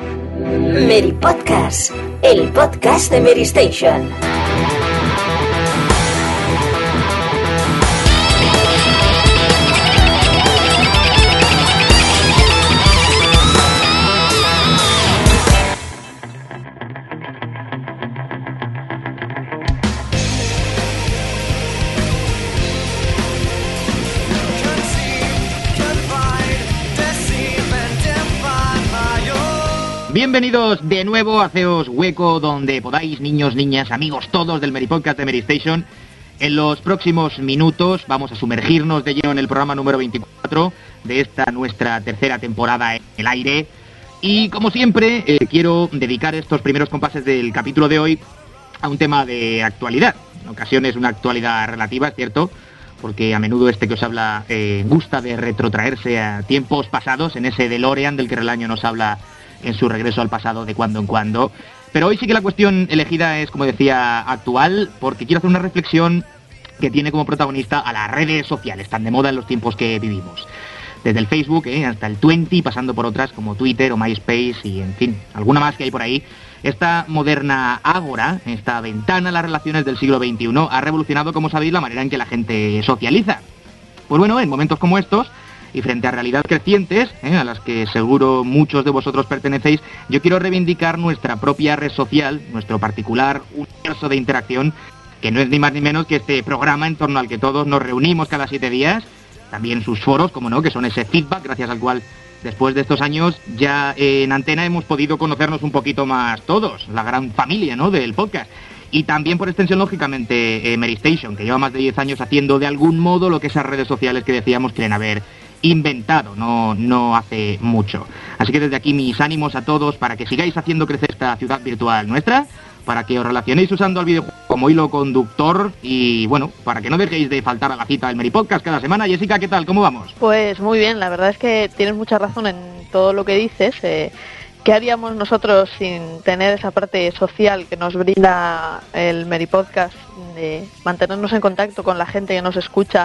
Mary Podcast, el podcast de Mary Station. Bienvenidos de nuevo, haceos hueco donde podáis, niños, niñas, amigos todos del Mary Podcast de Mary Station. En los próximos minutos vamos a sumergirnos de lleno en el programa número 24 de esta nuestra tercera temporada en el aire. Y como siempre, quiero dedicar estos primeros compases del capítulo de hoy a un tema de actualidad. En ocasiones una actualidad relativa, es cierto, porque a menudo este que os habla gusta de retrotraerse a tiempos pasados, en ese DeLorean del que Relaño nos habla en su regreso al pasado de cuando en cuando. Pero hoy sí que la cuestión elegida es, como decía, actual, porque quiero hacer una reflexión que tiene como protagonista a las redes sociales, tan de moda en los tiempos que vivimos. Desde el Facebook hasta el Twenty, pasando por otras como Twitter o MySpace y, en fin, alguna más que hay por ahí. Esta moderna ágora, esta ventana a las relaciones del siglo XXI, ha revolucionado, como sabéis, la manera en que la gente socializa. Pues bueno, en momentos como estos, y frente a realidades crecientes, a las que seguro muchos de vosotros pertenecéis, yo quiero reivindicar nuestra propia red social, nuestro particular universo de interacción, que no es ni más ni menos que este programa en torno al que todos nos reunimos cada 7 días, también sus foros, como no, que son ese feedback gracias al cual después de estos años ya en antena hemos podido conocernos un poquito más todos, la gran familia, ¿no?, del podcast. Y también, por extensión, lógicamente, Mary Station, que lleva más de 10 años haciendo de algún modo lo que esas redes sociales que decíamos quieren haber inventado, no hace mucho. Así que desde aquí mis ánimos a todos para que sigáis haciendo crecer esta ciudad virtual nuestra, para que os relacionéis usando el videojuego como hilo conductor y, bueno, para que no dejéis de faltar a la cita del Mary Podcast cada semana. Jessica, ¿qué tal? ¿Cómo vamos? Pues muy bien, la verdad es que tienes mucha razón en todo lo que dices. ¿Qué haríamos nosotros sin tener esa parte social que nos brinda el Mary Podcast, de mantenernos en contacto con la gente que nos escucha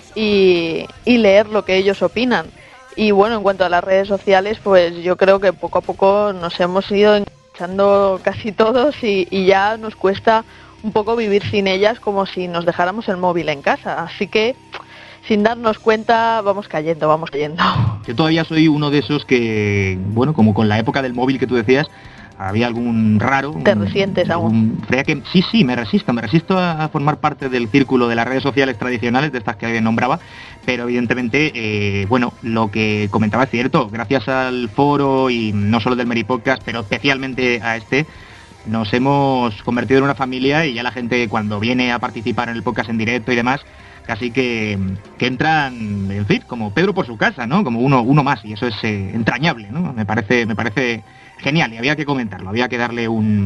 y leer lo que ellos opinan? Y bueno, en cuanto a las redes sociales, pues yo creo que poco a poco nos hemos ido enganchando casi todos y ya nos cuesta un poco vivir sin ellas, como si nos dejáramos el móvil en casa. Así que, sin darnos cuenta, vamos cayendo. Yo todavía soy uno de esos que, bueno, como con la época del móvil que tú decías, había algún raro... ¿Te resientes aún? Sí, me resisto a formar parte del círculo de las redes sociales tradicionales, de estas que nombraba, pero evidentemente, bueno, lo que comentaba es cierto, gracias al foro y no solo del Mary Podcast, pero especialmente a este, nos hemos convertido en una familia y ya la gente cuando viene a participar en el podcast en directo y demás, casi que entran, en fin, como Pedro por su casa, ¿no? Como uno más, y eso es entrañable, ¿no? Me parece genial y había que comentarlo, había que darle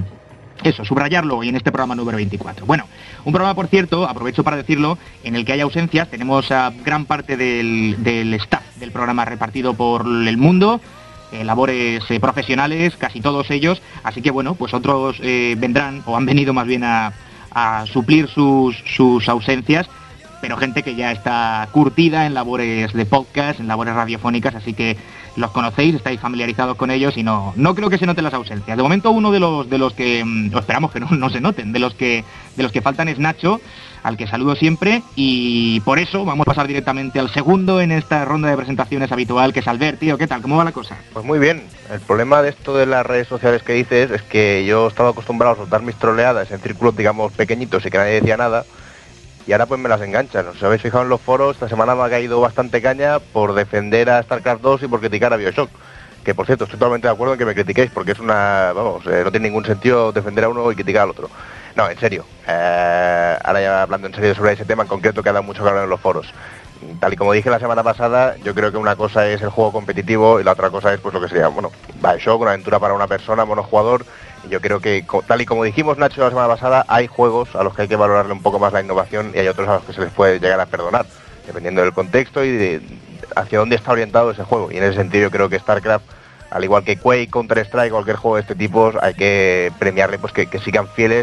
subrayarlo hoy en este programa número 24. Bueno, un programa, por cierto, aprovecho para decirlo, en el que hay ausencias. Tenemos a gran parte del staff del programa repartido por el mundo, labores profesionales, casi todos ellos, así que bueno, pues otros vendrán, o han venido más bien a suplir sus ausencias, pero gente que ya está curtida en labores de podcast, en labores radiofónicas, así que los conocéis, estáis familiarizados con ellos y no creo que se noten las ausencias. De momento uno de los que, o esperamos que no se noten, de los que faltan es Nacho, al que saludo siempre, y por eso vamos a pasar directamente al segundo en esta ronda de presentaciones habitual, que es Albert. Tío, ¿qué tal? ¿Cómo va la cosa? Pues muy bien. El problema de esto de las redes sociales que dices es que yo estaba acostumbrado a soltar mis troleadas en círculos, digamos, pequeñitos y que nadie decía nada, y ahora pues me las enganchan. ¿Os habéis fijado en los foros? Esta semana me ha caído bastante caña por defender a StarCraft 2 y por criticar a BioShock. Que por cierto, estoy totalmente de acuerdo en que me critiquéis, porque es no tiene ningún sentido defender a uno y criticar al otro. No, en serio. Ahora ya hablando en serio sobre ese tema en concreto que ha dado mucho que hablar en los foros. Tal y como dije la semana pasada, yo creo que una cosa es el juego competitivo y la otra cosa es pues lo que sería, bueno, BioShock, una aventura para una persona, monojugador. Y yo creo que, tal y como dijimos, Nacho, la semana pasada, hay juegos a los que hay que valorarle un poco más la innovación y hay otros a los que se les puede llegar a perdonar, dependiendo del contexto y de hacia dónde está orientado ese juego. Y en ese sentido yo creo que StarCraft, al igual que Quake, Counter-Strike, cualquier juego de este tipo, hay que premiarle pues que sigan fieles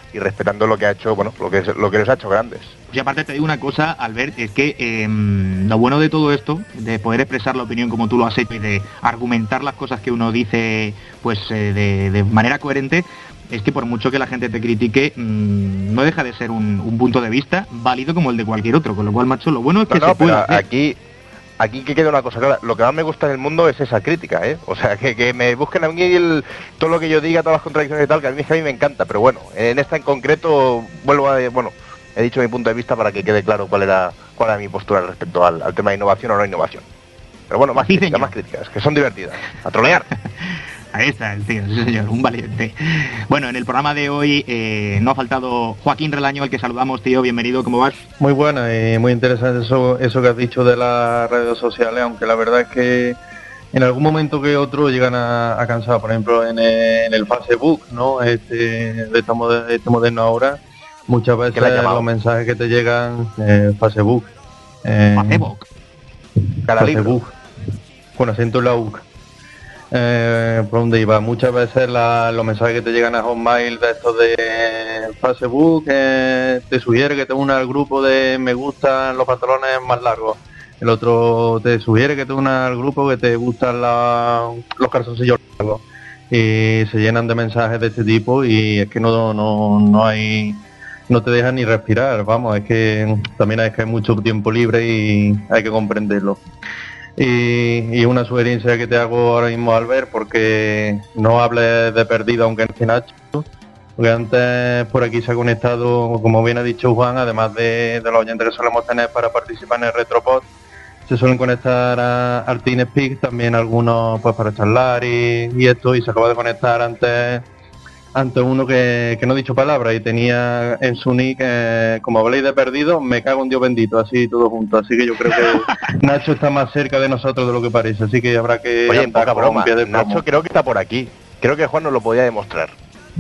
y respetando lo que ha hecho, bueno, lo que les ha hecho grandes. Pues y aparte te digo una cosa, Albert, es que lo bueno de todo esto, de poder expresar la opinión como tú lo has hecho y de argumentar las cosas que uno dice pues de manera coherente, es que por mucho que la gente te critique, no deja de ser un punto de vista válido como el de cualquier otro, con lo cual, macho, lo bueno es que se puede hacer. Aquí que queda una cosa clara, lo que más me gusta en el mundo es esa crítica, ¿eh? O sea, que me busquen a mí todo lo que yo diga, todas las contradicciones y tal, que a mí me encanta, pero bueno, en esta en concreto, he dicho mi punto de vista para que quede claro cuál era mi postura respecto al tema de innovación o no innovación. Pero bueno, más críticas, que son divertidas. A trolear. Ahí está el tío, sí señor, un valiente. Bueno, en el programa de hoy no ha faltado Joaquín Relaño, al que saludamos, tío, bienvenido, ¿cómo vas? Muy buena y muy interesante eso que has dicho de las redes sociales, aunque la verdad es que en algún momento que otro llegan a cansar, por ejemplo en el Facebook, ¿no? De este moderno ahora, muchas veces los mensajes que te llegan Facebook. Facebook, con acento en la U. ¿Por dónde iba? Muchas veces los mensajes que te llegan a Hotmail de estos de Facebook te sugiere que te unas al grupo de me gustan los pantalones más largos. El otro te sugiere que te unas al grupo que te gustan los calzoncillos largos. Y se llenan de mensajes de este tipo y es que no hay, no te dejan ni respirar. Vamos, es que también hay mucho tiempo libre y hay que comprenderlo. Y una sugerencia que te hago ahora mismo, Albert, porque no hables de perdido aunque en Nacho, porque antes por aquí se ha conectado, como bien ha dicho Juan, además de los oyentes que solemos tener para participar en el Retropod, se suelen conectar al TeamSpeak también algunos pues para charlar y esto, y se acaba de conectar antes uno que no ha dicho palabra y tenía en su nick, como habléis de perdido, me cago en Dios bendito, así todo junto. Así que yo creo que Nacho está más cerca de nosotros de lo que parece, así que habrá que... Oye, poca broma, Nacho creo que está por aquí. Creo que Juan nos lo podía demostrar.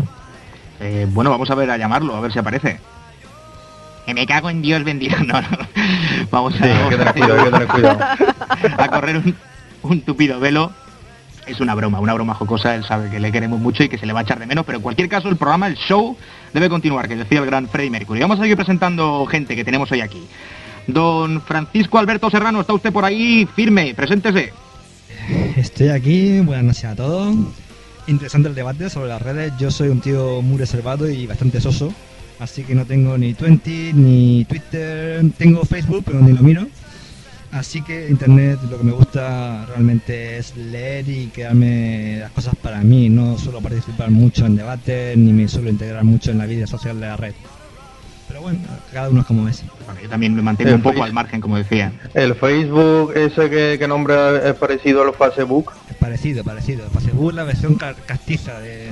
Bueno, vamos a ver a llamarlo, a ver si aparece. Que me cago en Dios bendito. No. Vamos a... hay que tener cuidado. A correr un tupido velo. Es una broma jocosa, él sabe que le queremos mucho y que se le va a echar de menos, pero en cualquier caso el programa, el show, debe continuar, que decía el gran Freddie Mercury. Vamos a seguir presentando gente que tenemos hoy aquí. Don Francisco Alberto Serrano, ¿está usted por ahí? Firme, preséntese. Estoy aquí, buenas noches a todos. Interesante el debate sobre las redes. Yo soy un tío muy reservado y bastante soso, así que no tengo ni Twenty, ni Twitter, tengo Facebook, pero ni lo miro. Así que internet lo que me gusta realmente es leer y quedarme las cosas para mí. No suelo participar mucho en debates ni me suelo integrar mucho en la vida social de la red. Pero bueno, cada uno es como es. Bueno, yo también me mantengo un poco al margen, como decía. ¿El Facebook ese que nombra es parecido al Facebook? Es parecido. Facebook es la versión castiza de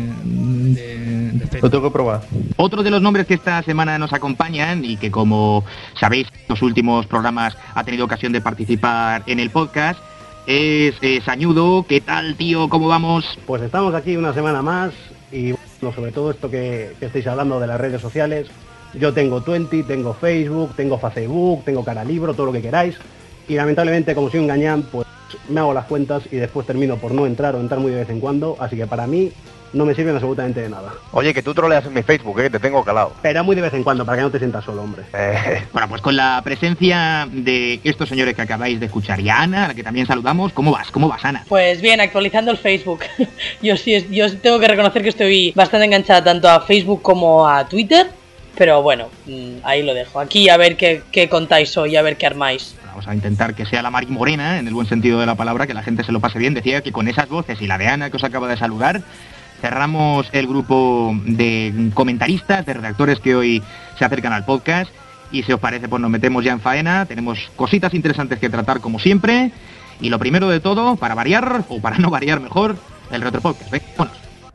Facebook. Lo tengo que probar. Otro de los nombres que esta semana nos acompañan y que, como sabéis, en los últimos programas ha tenido ocasión de participar en el podcast es Sañudo. ¿Qué tal, tío? ¿Cómo vamos? Pues estamos aquí una semana más y bueno, sobre todo esto que estáis hablando de las redes sociales. Yo tengo Twenty, tengo Facebook, tengo Facebook, tengo Caralibro, todo lo que queráis. Y lamentablemente, como soy un gañán, pues me hago las cuentas y después termino por no entrar o entrar muy de vez en cuando. Así que para mí no me sirven absolutamente de nada. Oye, que tú troleas en mi Facebook, que te tengo calado. Pero muy de vez en cuando, para que no te sientas solo, hombre. Bueno, pues con la presencia de estos señores que acabáis de escuchar y a Ana, a la que también saludamos, ¿cómo vas? ¿Cómo vas, Ana? Pues bien, actualizando el Facebook. Yo tengo que reconocer que estoy bastante enganchada tanto a Facebook como a Twitter, pero bueno, ahí lo dejo. Aquí a ver qué contáis hoy, a ver qué armáis. Vamos a intentar que sea la Mari Morena, en el buen sentido de la palabra, que la gente se lo pase bien. Decía que con esas voces y la de Ana, que os acaba de saludar, cerramos el grupo de comentaristas, de redactores que hoy se acercan al podcast. Y si os parece, pues nos metemos ya en faena. Tenemos cositas interesantes que tratar como siempre. Y lo primero de todo, para variar, o para no variar mejor, el Retropodcast. Venga, vámonos.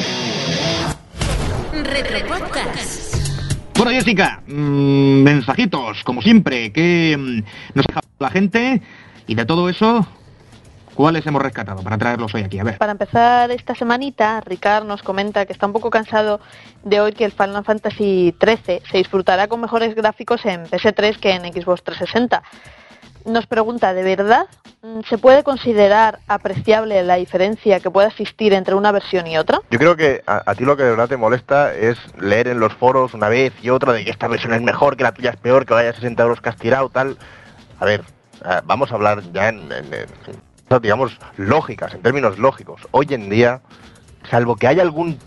Retropodcast. Bueno, Jessica, mensajitos, como siempre, que nos ha dejado la gente. Y de todo eso, ¿cuáles hemos rescatado para traerlos hoy aquí? A ver. Para empezar esta semanita, Ricard nos comenta que está un poco cansado de oír que el Final Fantasy XIII se disfrutará con mejores gráficos en PS3 que en Xbox 360. nos pregunta, ¿de verdad se puede considerar apreciable la diferencia que pueda existir entre una versión y otra? Yo creo que a ti lo que de verdad te molesta es leer en los foros una vez y otra de que esta versión es mejor, que la tuya es peor, que vaya a 60 euros que has tirado, tal. A ver, vamos a hablar ya en digamos, lógicas, en términos lógicos. Hoy en día, salvo que haya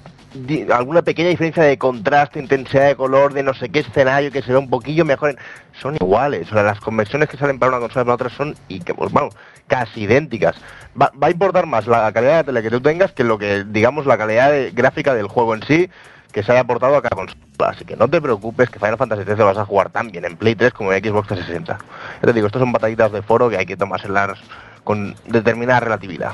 alguna pequeña diferencia de contraste, intensidad de color, de no sé qué escenario que se ve un poquillo mejor, son iguales. O sea, las conversiones que salen para una consola y para otra son, y que, pues, vamos, casi idénticas. Va a importar más la calidad de tele que tú tengas que lo que, digamos, la calidad gráfica del juego en sí, que se haya aportado a cada consola. Así que no te preocupes, que Final Fantasy XIII vas a jugar tan bien en Play 3 como en Xbox 360. Ya te digo, estos son batallitas de foro que hay que tomárselas con determinada relatividad.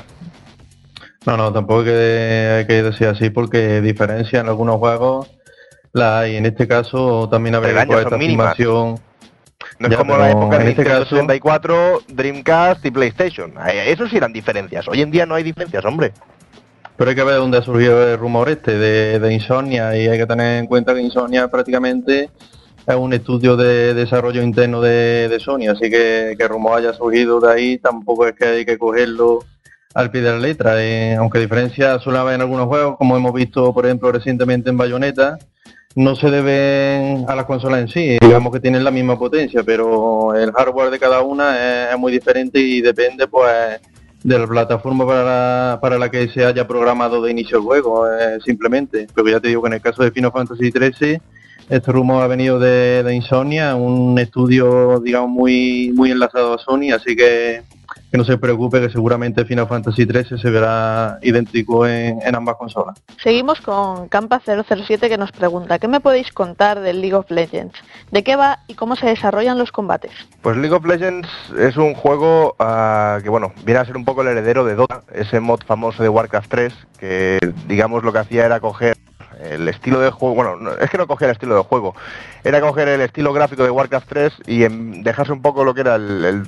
No, tampoco hay que decir así, porque diferencia en algunos juegos la hay. En este caso también habría que poner esta afirmación. No es como la época de Nintendo 64, Dreamcast y PlayStation. Eso sí eran diferencias. Hoy en día no hay diferencias, hombre. Pero hay que ver dónde ha surgido el rumor de Insomnia, y hay que tener en cuenta que Insomnia prácticamente es un estudio de desarrollo interno de Sony, así que el rumor haya surgido de ahí tampoco es que hay que cogerlo al pie de la letra. Aunque diferencias suele haber en algunos juegos, como hemos visto por ejemplo recientemente en Bayonetta, no se deben a las consolas en sí, digamos que tienen la misma potencia, pero el hardware de cada una es muy diferente y depende pues de la plataforma para la que se haya programado de inicio el juego, simplemente. Pero ya te digo que en el caso de Final Fantasy XIII, este rumor ha venido de Insomnia, un estudio, digamos, muy enlazado a Sony, así que no se preocupe, que seguramente Final Fantasy XIII se verá idéntico en ambas consolas. Seguimos con Campa007, que nos pregunta, ¿qué me podéis contar del League of Legends? ¿De qué va y cómo se desarrollan los combates? Pues League of Legends es un juego que, bueno, viene a ser un poco el heredero de Dota, ese mod famoso de Warcraft 3, que, digamos, lo que hacía era coger el estilo de juego, bueno, es que no cogía el estilo de juego, era coger el estilo gráfico de Warcraft 3 y dejarse un poco lo que era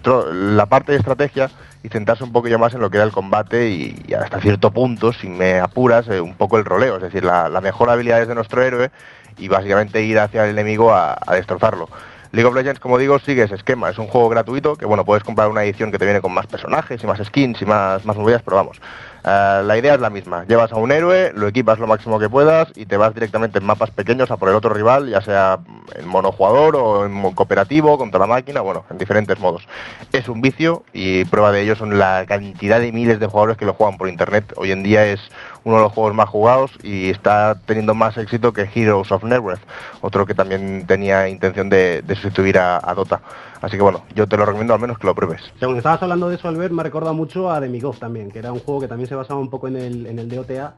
la parte de estrategia y centrarse un poquillo más en lo que era el combate y hasta cierto punto, si me apuras, un poco el roleo, es decir, la mejor habilidad de nuestro héroe y básicamente ir hacia el enemigo a destrozarlo. League of Legends, como digo, sigue ese esquema, es un juego gratuito que, bueno, puedes comprar una edición que te viene con más personajes y más skins y más movidas, pero vamos, la idea es la misma. Llevas a un héroe, lo equipas lo máximo que puedas y te vas directamente en mapas pequeños a por el otro rival, ya sea en monojugador o en cooperativo, contra la máquina, bueno, en diferentes modos. Es un vicio y prueba de ello son la cantidad de miles de jugadores que lo juegan por internet. Hoy en día es uno de los juegos más jugados y está teniendo más éxito que Heroes of Neverwinter, otro que también tenía intención de sustituir a Dota. Así que bueno, yo te lo recomiendo al menos que lo pruebes. Según estabas hablando de eso, Albert, me recuerda mucho a Demigod también, que era un juego que también se basaba un poco en el DOTA.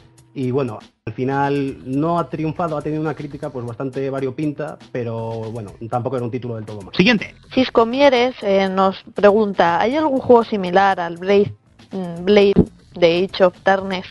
Y bueno, al final no ha triunfado, ha tenido una crítica pues bastante variopinta, pero bueno, tampoco era un título del todo malo. Siguiente. Cisco Mieres nos pregunta, ¿hay algún juego similar al Blade de Age of Darkness?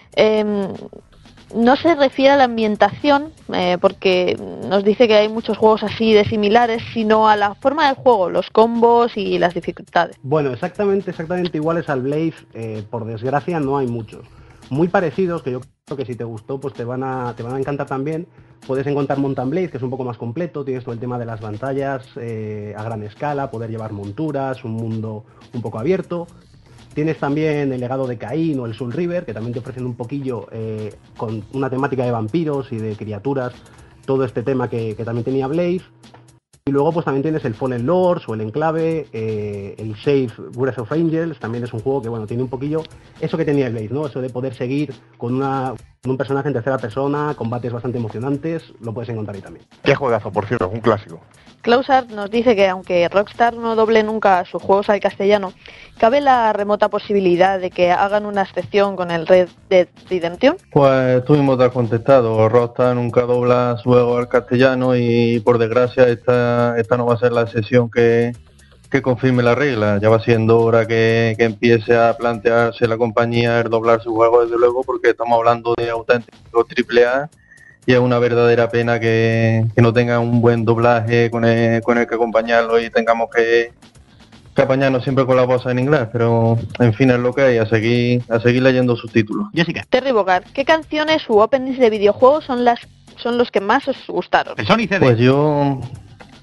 No se refiere a la ambientación, porque nos dice que hay muchos juegos así de similares, sino a la forma del juego, los combos y las dificultades. Bueno, exactamente iguales al Blaze, por desgracia no hay muchos. Muy parecidos, que yo creo que si te gustó, pues te van a encantar también. Puedes encontrar Mountain Blade, que es un poco más completo, tienes todo el tema de las pantallas a gran escala, poder llevar monturas, un mundo un poco abierto. Tienes también el legado de Caín o el Soul River, que también te ofrecen un poquillo con una temática de vampiros y de criaturas, todo este tema que también tenía Blaze. Y luego pues también tienes el Fallen Lords o el Enclave, el Save Breath of Angels, también es un juego que bueno tiene un poquillo eso que tenía el Blaze, ¿no? Eso de poder seguir con un personaje en tercera persona, combates bastante emocionantes, lo puedes encontrar ahí también. Qué juegazo, por cierto, un clásico. Klausart nos dice que aunque Rockstar no doble nunca sus juegos al castellano, cabe la remota posibilidad de que hagan una excepción con el Red Dead Redemption. Pues tú mismo te has contestado, Rockstar nunca dobla su juego al castellano y por desgracia esta no va a ser la excepción que confirme la regla. Ya va siendo hora que empiece a plantearse la compañía el doblar su juego, desde luego, porque estamos hablando de auténticos AAA. Y es una verdadera pena que no tenga un buen doblaje con el que acompañarlo y tengamos que apañarnos siempre con la voz en inglés, pero en fin es lo que hay, a seguir leyendo sus títulos. Jessica. Terry Bogart, ¿qué canciones u openings de videojuegos son los que más os gustaron? El Sony CD. Pues yo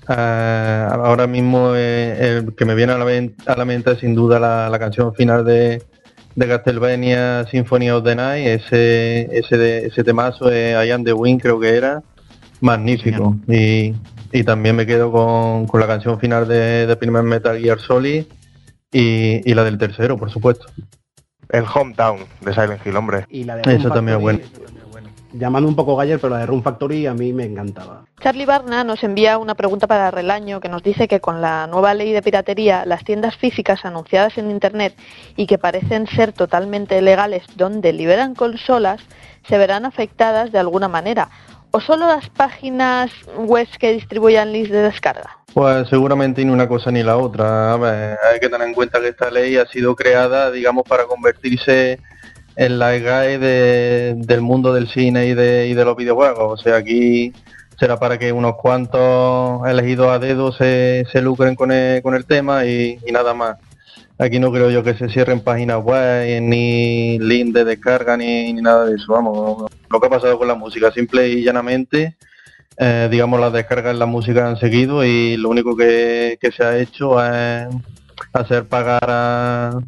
Ahora mismo el que me viene a la mente es sin duda la canción final de Castlevania Symphony of the Night, ese temazo de I Am the Wind, creo que era, magnífico. Y también me quedo con la canción final de primer Metal Gear Solid y la del tercero, por supuesto. El Hometown de Silent Hill, hombre. Y la de Rune Eso también es bueno. Llamando un poco Galler, pero la de Rune Factory a mí me encantaba. Charlie Barna nos envía una pregunta para Relaño que nos dice que con la nueva ley de piratería, las tiendas físicas anunciadas en Internet y que parecen ser totalmente legales donde liberan consolas, se verán afectadas de alguna manera. ¿O solo las páginas web que distribuyan links de descarga? Pues seguramente ni una cosa ni la otra. A ver, hay que tener en cuenta que esta ley ha sido creada, digamos, para convertirse en la EGAE del mundo del cine y de los videojuegos. O sea, aquí será para que unos cuantos elegidos a dedo se lucren con el tema y nada más. Aquí no creo yo que se cierren páginas web, ni link de descarga, ni nada de eso. Vamos, lo que ha pasado con la música, simple y llanamente, digamos, las descargas en la música han seguido y lo único que se ha hecho es hacer pagar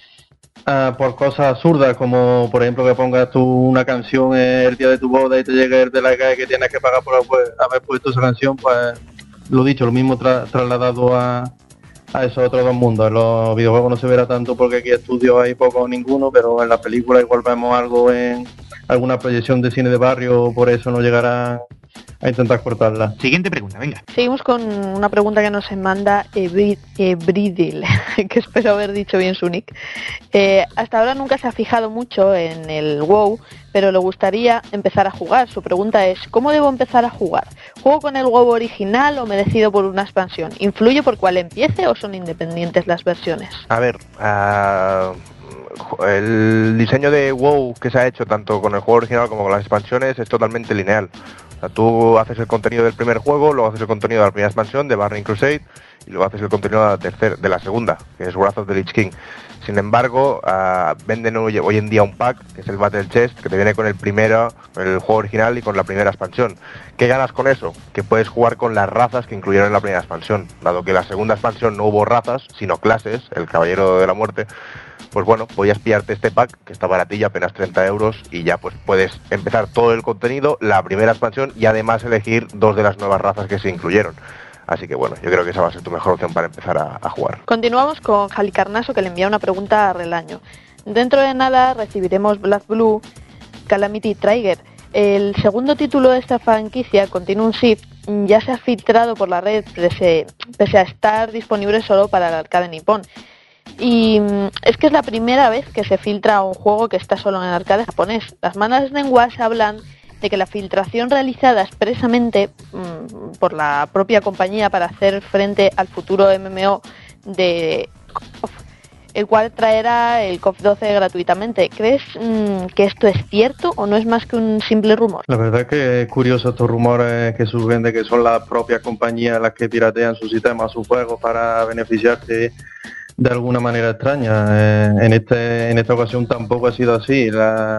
por cosas absurdas, como por ejemplo que pongas tú una canción el día de tu boda y te llegue el de la calle que tienes que pagar por haber puesto esa canción. Pues lo dicho, lo mismo trasladado a esos otros dos mundos. En los videojuegos no se verá tanto porque aquí estudios hay poco o ninguno, pero en las películas igual vemos algo en alguna proyección de cine de barrio, por eso no llegará a intentar cortarla. Siguiente pregunta, venga. Seguimos con una pregunta que nos manda Ebridil, que espero haber dicho bien su nick. Hasta ahora nunca se ha fijado mucho en el WoW, pero le gustaría empezar a jugar. Su pregunta es, ¿cómo debo empezar a jugar? ¿Juego con el WoW original o me decido por una expansión? ¿Influye por cuál empiece o son independientes las versiones? A ver, el diseño de WoW que se ha hecho tanto con el juego original como con las expansiones es totalmente lineal. O sea, tú haces el contenido del primer juego, luego haces el contenido de la primera expansión, de Burning Crusade, y luego haces el contenido de la segunda, que es Wrath of the Lich King. Sin embargo, venden hoy en día un pack, que es el Battle Chest, que te viene con el juego original y con la primera expansión. ¿Qué ganas con eso? Que puedes jugar con las razas que incluyeron en la primera expansión. Dado que en la segunda expansión no hubo razas, sino clases, el Caballero de la Muerte, pues bueno, podías pillarte este pack, que está baratilla, apenas 30 euros, y ya pues puedes empezar todo el contenido, la primera expansión, y además elegir dos de las nuevas razas que se incluyeron. Así que bueno, yo creo que esa va a ser tu mejor opción para empezar a jugar. Continuamos con Jalicarnaso, que le envía una pregunta a Relaño. Dentro de nada recibiremos Black Blue Calamity Trigger. El segundo título de esta franquicia, Continuum Shift, ya se ha filtrado por la red pese a estar disponible solo para el arcade nipón. Y es que es la primera vez que se filtra un juego que está solo en el arcade japonés. Las malas lenguas hablan de que la filtración realizada expresamente por la propia compañía para hacer frente al futuro MMO de KOF, el cual traerá el KOF 12 gratuitamente. ¿Crees que esto es cierto o no es más que un simple rumor? La verdad es que es curioso estos rumores que surgen de que son las propias compañías las que piratean sus sistemas, sus juegos para beneficiarse de alguna manera extraña. En esta ocasión tampoco ha sido así.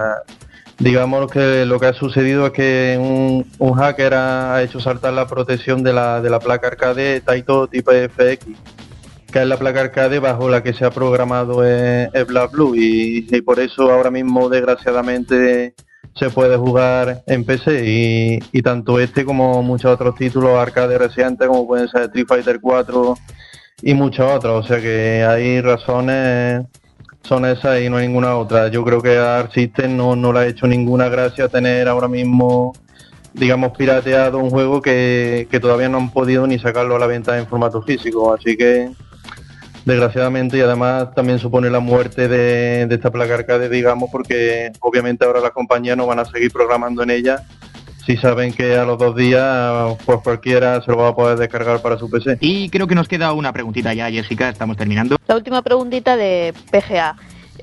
Digamos que lo que ha sucedido es que un hacker ha hecho saltar la protección de la placa arcade Taito tipo FX, que es la placa arcade bajo la que se ha programado el Black Blue, y por eso ahora mismo desgraciadamente se puede jugar en PC y tanto este como muchos otros títulos arcade recientes como pueden ser Street Fighter 4 y muchos otros. O sea que hay razones, son esas y no hay ninguna otra. Yo creo que a Arc System no le ha hecho ninguna gracia tener ahora mismo, digamos, pirateado un juego que todavía no han podido ni sacarlo a la venta en formato físico. Así que desgraciadamente, y además también supone la muerte de esta placa arcade, digamos, porque obviamente ahora las compañías no van a seguir programando en ella si saben que a los 2 días pues cualquiera se lo va a poder descargar para su PC. Y creo que nos queda una preguntita ya, Jessica, estamos terminando. La última preguntita de PGA.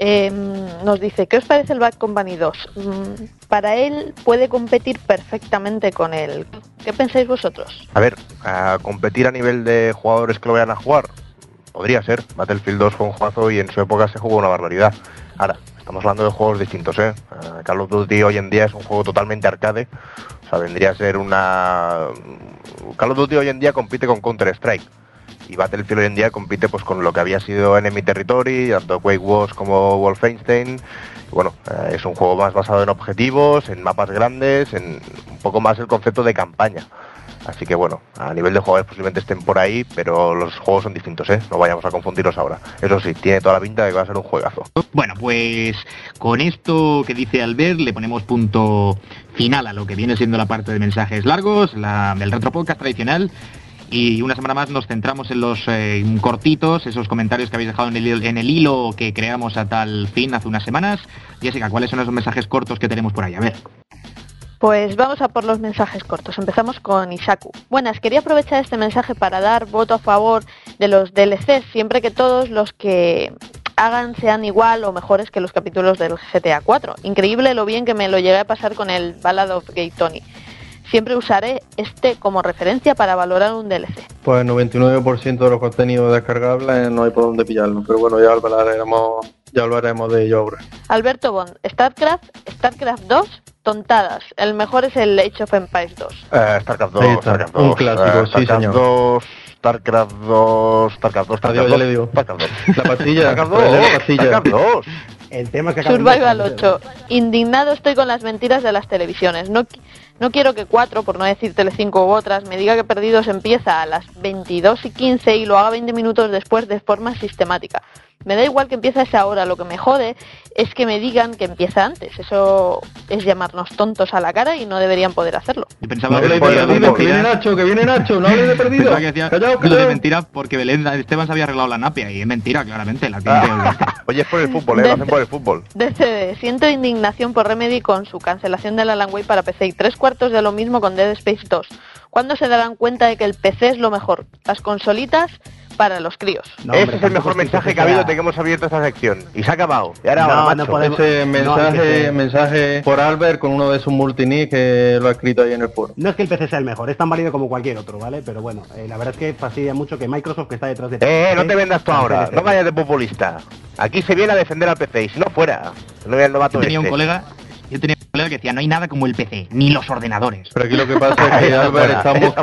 Nos dice, ¿qué os parece el Bad Company 2? Para él puede competir perfectamente con él. ¿Qué pensáis vosotros? A ver, a competir a nivel de jugadores que lo vayan a jugar, podría ser. Battlefield 2 fue un juegazo y en su época se jugó una barbaridad. Ahora, Estamos hablando de juegos distintos, ¿eh? Call of Duty hoy en día es un juego totalmente arcade. O sea, vendría a ser una... Call of Duty hoy en día compite con Counter-Strike. Y Battlefield hoy en día compite pues con lo que había sido Enemy Territory, tanto Quake Wars como Wolfenstein. Y bueno, es un juego más basado en objetivos, en mapas grandes, en un poco más el concepto de campaña. Así que bueno, a nivel de jugadores posiblemente estén por ahí, pero los juegos son distintos, ¿eh? No vayamos a confundirlos ahora. Eso sí, tiene toda la pinta de que va a ser un juegazo. Bueno, pues con esto que dice Albert le ponemos punto final a lo que viene siendo la parte de mensajes largos, del Retro Podcast tradicional. Y una semana más nos centramos en los cortitos, esos comentarios que habéis dejado en el hilo que creamos a tal fin hace unas semanas. Jessica, ¿cuáles son esos mensajes cortos que tenemos por ahí? A ver. Pues vamos a por los mensajes cortos. Empezamos con Isaku. Buenas, quería aprovechar este mensaje para dar voto a favor de los DLCs, siempre que todos los que hagan sean igual o mejores que los capítulos del GTA 4. Increíble lo bien que me lo llegué a pasar con el Ballad of Gay Tony. Siempre usaré este como referencia para valorar un DLC. Pues el 99% de los contenidos descargables no hay por dónde pillarlo, pero bueno, ya hablaremos de ello ahora. Alberto Bond, StarCraft 2, tontadas. El mejor es el Age of Empires 2. StarCraft 2, StarCraft 2, un clásico, sí señor. StarCraft 2. Adiós, ya le digo. StarCraft 2. La pastilla. StarCraft 2. El tema que Survival 8. Indignado estoy con las mentiras de las televisiones. No quiero que 4, por no decir Telecinco u otras, me diga que Perdidos empieza a las 22:15 y lo haga 20 minutos después de forma sistemática. Me da igual que empiece a esa hora, lo que me jode es que me digan que empieza antes. Eso es llamarnos tontos a la cara y no deberían poder hacerlo. Yo pensaba que viene Nacho, no hables de Perdido. Que decía lo de mentira porque Esteban se había arreglado la napia y es mentira, claramente. La tiene Oye, es por el fútbol, lo hacen por el fútbol. DCD, siento indignación por Remedy con su cancelación del Alan Wake para PC y 3/4 de lo mismo con Dead Space 2. ¿Cuándo se darán cuenta de que el PC es lo mejor? Las consolitas para los críos. No, ese es el mejor mensaje que ha habido desde que hemos abierto esta sección. Y se ha acabado. Y ahora no podemos... Ese mensaje por Albert con uno de sus multinick que lo ha escrito ahí en el foro. No es que el PC sea el mejor, es tan válido como cualquier otro, ¿vale? Pero bueno, la verdad es que fastidia mucho que Microsoft, que está detrás de... no te vendas tú ahora, no vayas de populista. Aquí se viene a defender al PC y si no fuera. No veas el novato Yo tenía un colega que decía, no hay nada como el PC, ni los ordenadores. Pero aquí lo que pasa es que Albert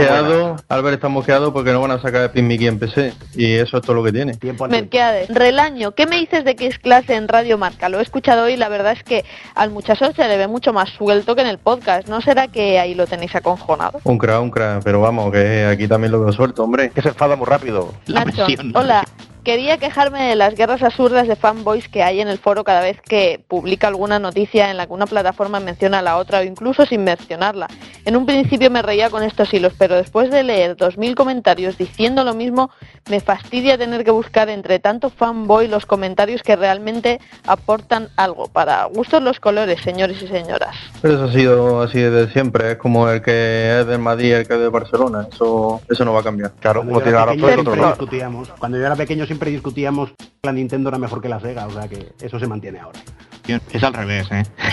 está mosqueado porque no van a sacar el Pimmickey en PC. Y eso es todo lo que tiene. Merkeade, Relaño, ¿qué me dices de que es clase en Radio Marca? Lo he escuchado hoy y la verdad es que al muchacho se le ve mucho más suelto que en el podcast. ¿No será que ahí lo tenéis aconjonado? Un crack, pero vamos, que aquí también lo veo suelto, hombre. Que se enfada muy rápido. Nacho, hola. Quería quejarme de las guerras absurdas de fanboys que hay en el foro cada vez que publica alguna noticia en la que una plataforma menciona a la otra o incluso sin mencionarla. En un principio me reía con estos hilos, pero después de leer 2000 comentarios diciendo lo mismo, me fastidia tener que buscar entre tanto fanboy los comentarios que realmente aportan algo. Para gustos los colores, señores y señoras. Pero eso ha sido así desde siempre, es como el que es del Madrid y el que es de Barcelona, eso no va a cambiar. Claro, uno tiene la razón y el otro no. Cuando yo era pequeño siempre discutíamos que la Nintendo era mejor que la Sega, o sea que eso se mantiene ahora. Es al revés,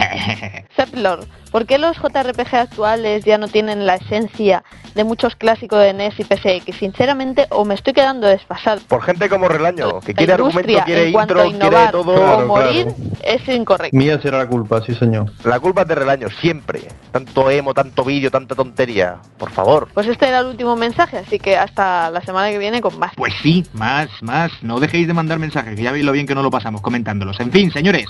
Seplor, ¿por qué los JRPG actuales ya no tienen la esencia de muchos clásicos de NES y PSX? Sinceramente, o me estoy quedando desfasado. Por gente como Relaño, que quiere argumento, quiere intro, quiere todo. Claro, morir, es incorrecto. Mía será la culpa, sí señor. La culpa es de Relaño, siempre. Tanto emo, tanto vídeo, tanta tontería. Por favor. Pues este era el último mensaje, así que hasta la semana que viene con más. Pues sí, más. No dejéis de mandar mensajes, que ya veis lo bien que no lo pasamos comentándolos. En fin, señores.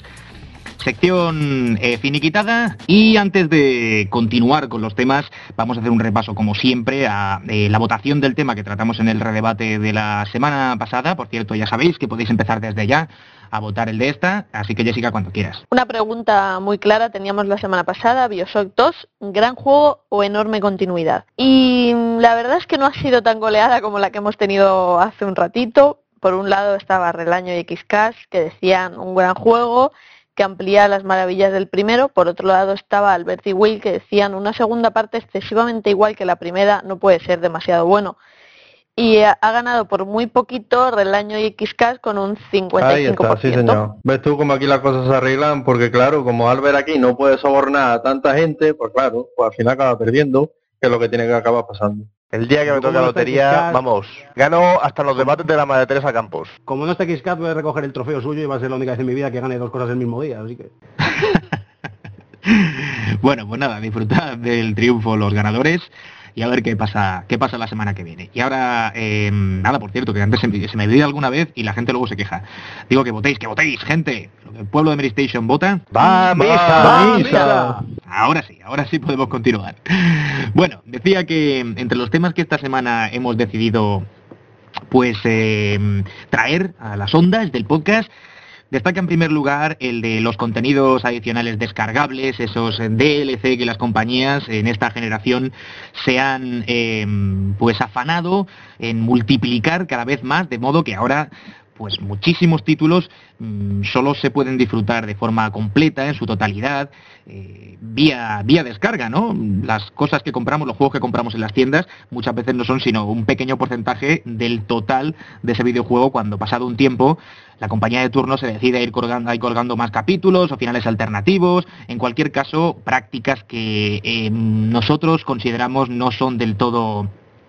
Sección finiquitada y antes de continuar con los temas vamos a hacer un repaso como siempre a la votación del tema que tratamos en el redebate de la semana pasada. Por cierto, ya sabéis que podéis empezar desde ya a votar el de esta, así que Jessica, cuando quieras. Una pregunta muy clara teníamos la semana pasada: BioShock 2, ¿gran juego o enorme continuidad? Y la verdad es que no ha sido tan goleada como la que hemos tenido hace un ratito. Por un lado estaba Relaño y Xcash, que decían un gran juego que amplía las maravillas del primero. Por otro lado estaba Albert y Will, que decían una segunda parte excesivamente igual que la primera no puede ser demasiado bueno. Y ha ganado por muy poquito Relaño y Xcash con un 55%. Ahí está, sí señor. ¿Ves tú cómo aquí las cosas se arreglan? Porque claro, como Albert aquí no puede sobornar a tanta gente, pues claro, pues al final acaba perdiendo, que es lo que tiene que acabar pasando. El día que me toque la lotería, vamos, gano hasta los debates de la Madre Teresa Campos. Como no está Xcat, voy a recoger el trofeo suyo y va a ser la única vez en mi vida que gane 2 cosas el mismo día, así que... Bueno, pues nada, disfrutad del triunfo los ganadores y a ver qué pasa la semana que viene. Y ahora, nada, por cierto, que antes se me olvida alguna vez y la gente luego se queja. Digo que votéis, gente. El pueblo de Mary Station vota. ¡Va, misa! Ahora sí podemos continuar. Bueno, decía que entre los temas que esta semana hemos decidido pues traer a las ondas del podcast, destaca en primer lugar el de los contenidos adicionales descargables, esos DLC que las compañías en esta generación se han pues afanado en multiplicar cada vez más, de modo que ahora pues muchísimos títulos solo se pueden disfrutar de forma completa, en su totalidad, vía descarga, ¿no? Las cosas que compramos, los juegos que compramos en las tiendas, muchas veces no son sino un pequeño porcentaje del total de ese videojuego cuando, pasado un tiempo, la compañía de turno se decide a ir colgando más capítulos o finales alternativos. En cualquier caso, prácticas que nosotros consideramos no son del todo,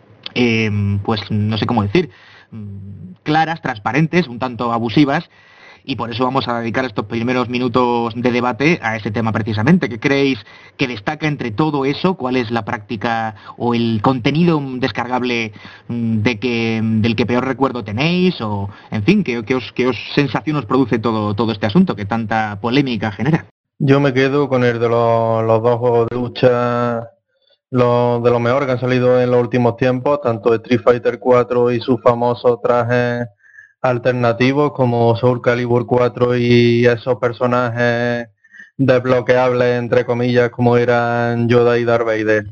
pues no sé cómo decir, claras, transparentes, un tanto abusivas, y por eso vamos a dedicar estos primeros minutos de debate a ese tema precisamente. ¿Qué creéis que destaca entre todo eso? ¿Cuál es la práctica o el contenido descargable del que peor recuerdo tenéis? O, en fin, ¿qué sensación os produce todo este asunto que tanta polémica genera? Yo me quedo con el de los dos juegos de lucha, de los mejores que han salido en los últimos tiempos, tanto Street Fighter 4 y sus famosos trajes alternativos como Soul Calibur 4 y esos personajes desbloqueables, entre comillas, como eran Yoda y Darth Vader.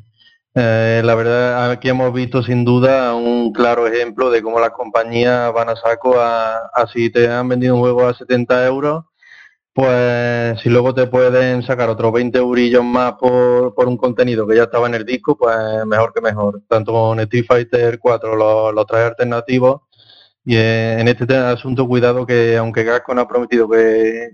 La verdad, aquí hemos visto sin duda un claro ejemplo de cómo las compañías van a saco a si te han vendido un juego a 70 euros, pues si luego te pueden sacar otros 20 eurillos más por un contenido que ya estaba en el disco, pues mejor que mejor. Tanto con Street Fighter 4, los trajes alternativos, y en este asunto cuidado que aunque Capcom ha prometido que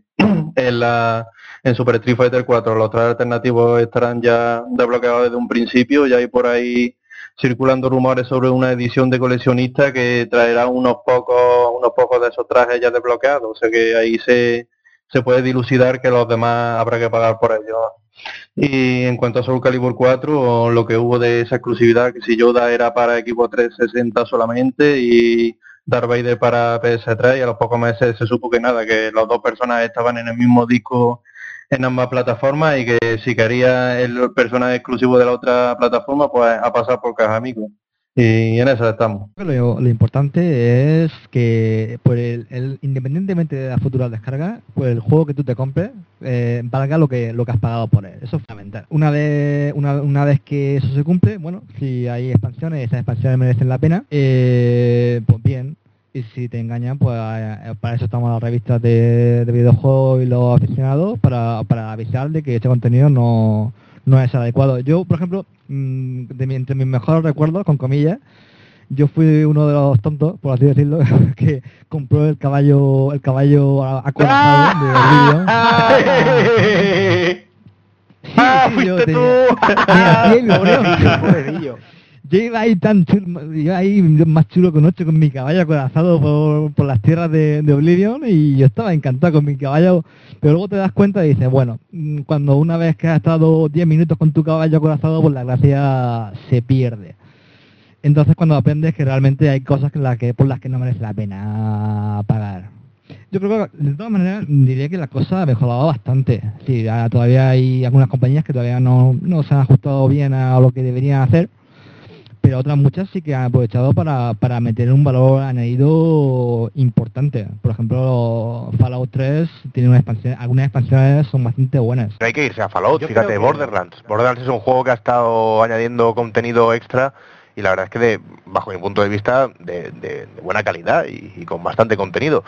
en Super Street Fighter 4 los trajes alternativos estarán ya desbloqueados desde un principio, ya hay por ahí circulando rumores sobre una edición de coleccionista que traerá unos pocos de esos trajes ya desbloqueados, o sea que ahí se puede dilucidar que los demás habrá que pagar por ellos. Y en cuanto a Soul Calibur 4, lo que hubo de esa exclusividad, que si Yoda era para equipo 360 solamente y Darth Vader para PS3, y a los pocos meses se supo que nada, que las dos personas estaban en el mismo disco en ambas plataformas y que si quería el personaje exclusivo de la otra plataforma, pues a pasar por Caja Amigo. Y en eso estamos. Lo importante es que por independientemente de la futura descarga, pues el juego que tú te compres valga lo que has pagado por él. Eso es fundamental. Una vez que eso se cumple, bueno, si hay expansiones, esas expansiones merecen la pena, pues bien. Y si te engañan, pues para eso estamos las revistas de videojuegos y los aficionados, para avisar de que ese contenido no es el adecuado. Yo, por ejemplo, entre mis mejores recuerdos, con comillas, yo fui uno de los tontos, por así decirlo, que compró el caballo acorazado de ¡Fuiste tú! Yo iba ahí más chulo que noche con mi caballo acorazado por las tierras de Oblivion, y yo estaba encantado con mi caballo, pero luego te das cuenta y dices, bueno, cuando una vez que has estado 10 minutos con tu caballo acorazado, pues la gracia se pierde. Entonces cuando aprendes que realmente hay cosas por las que no merece la pena pagar. Yo creo que de todas maneras diría que la cosa ha mejorado bastante. Sí, todavía hay algunas compañías que todavía no se han ajustado bien a lo que deberían hacer, pero otras muchas sí que han aprovechado para meter un valor añadido importante. Por ejemplo, Fallout 3 tiene una expansión, algunas expansiones son bastante buenas. No hay que irse a Fallout, fíjate, Borderlands. Borderlands es un juego que ha estado añadiendo contenido extra y la verdad es que bajo mi punto de vista de buena calidad y con bastante contenido.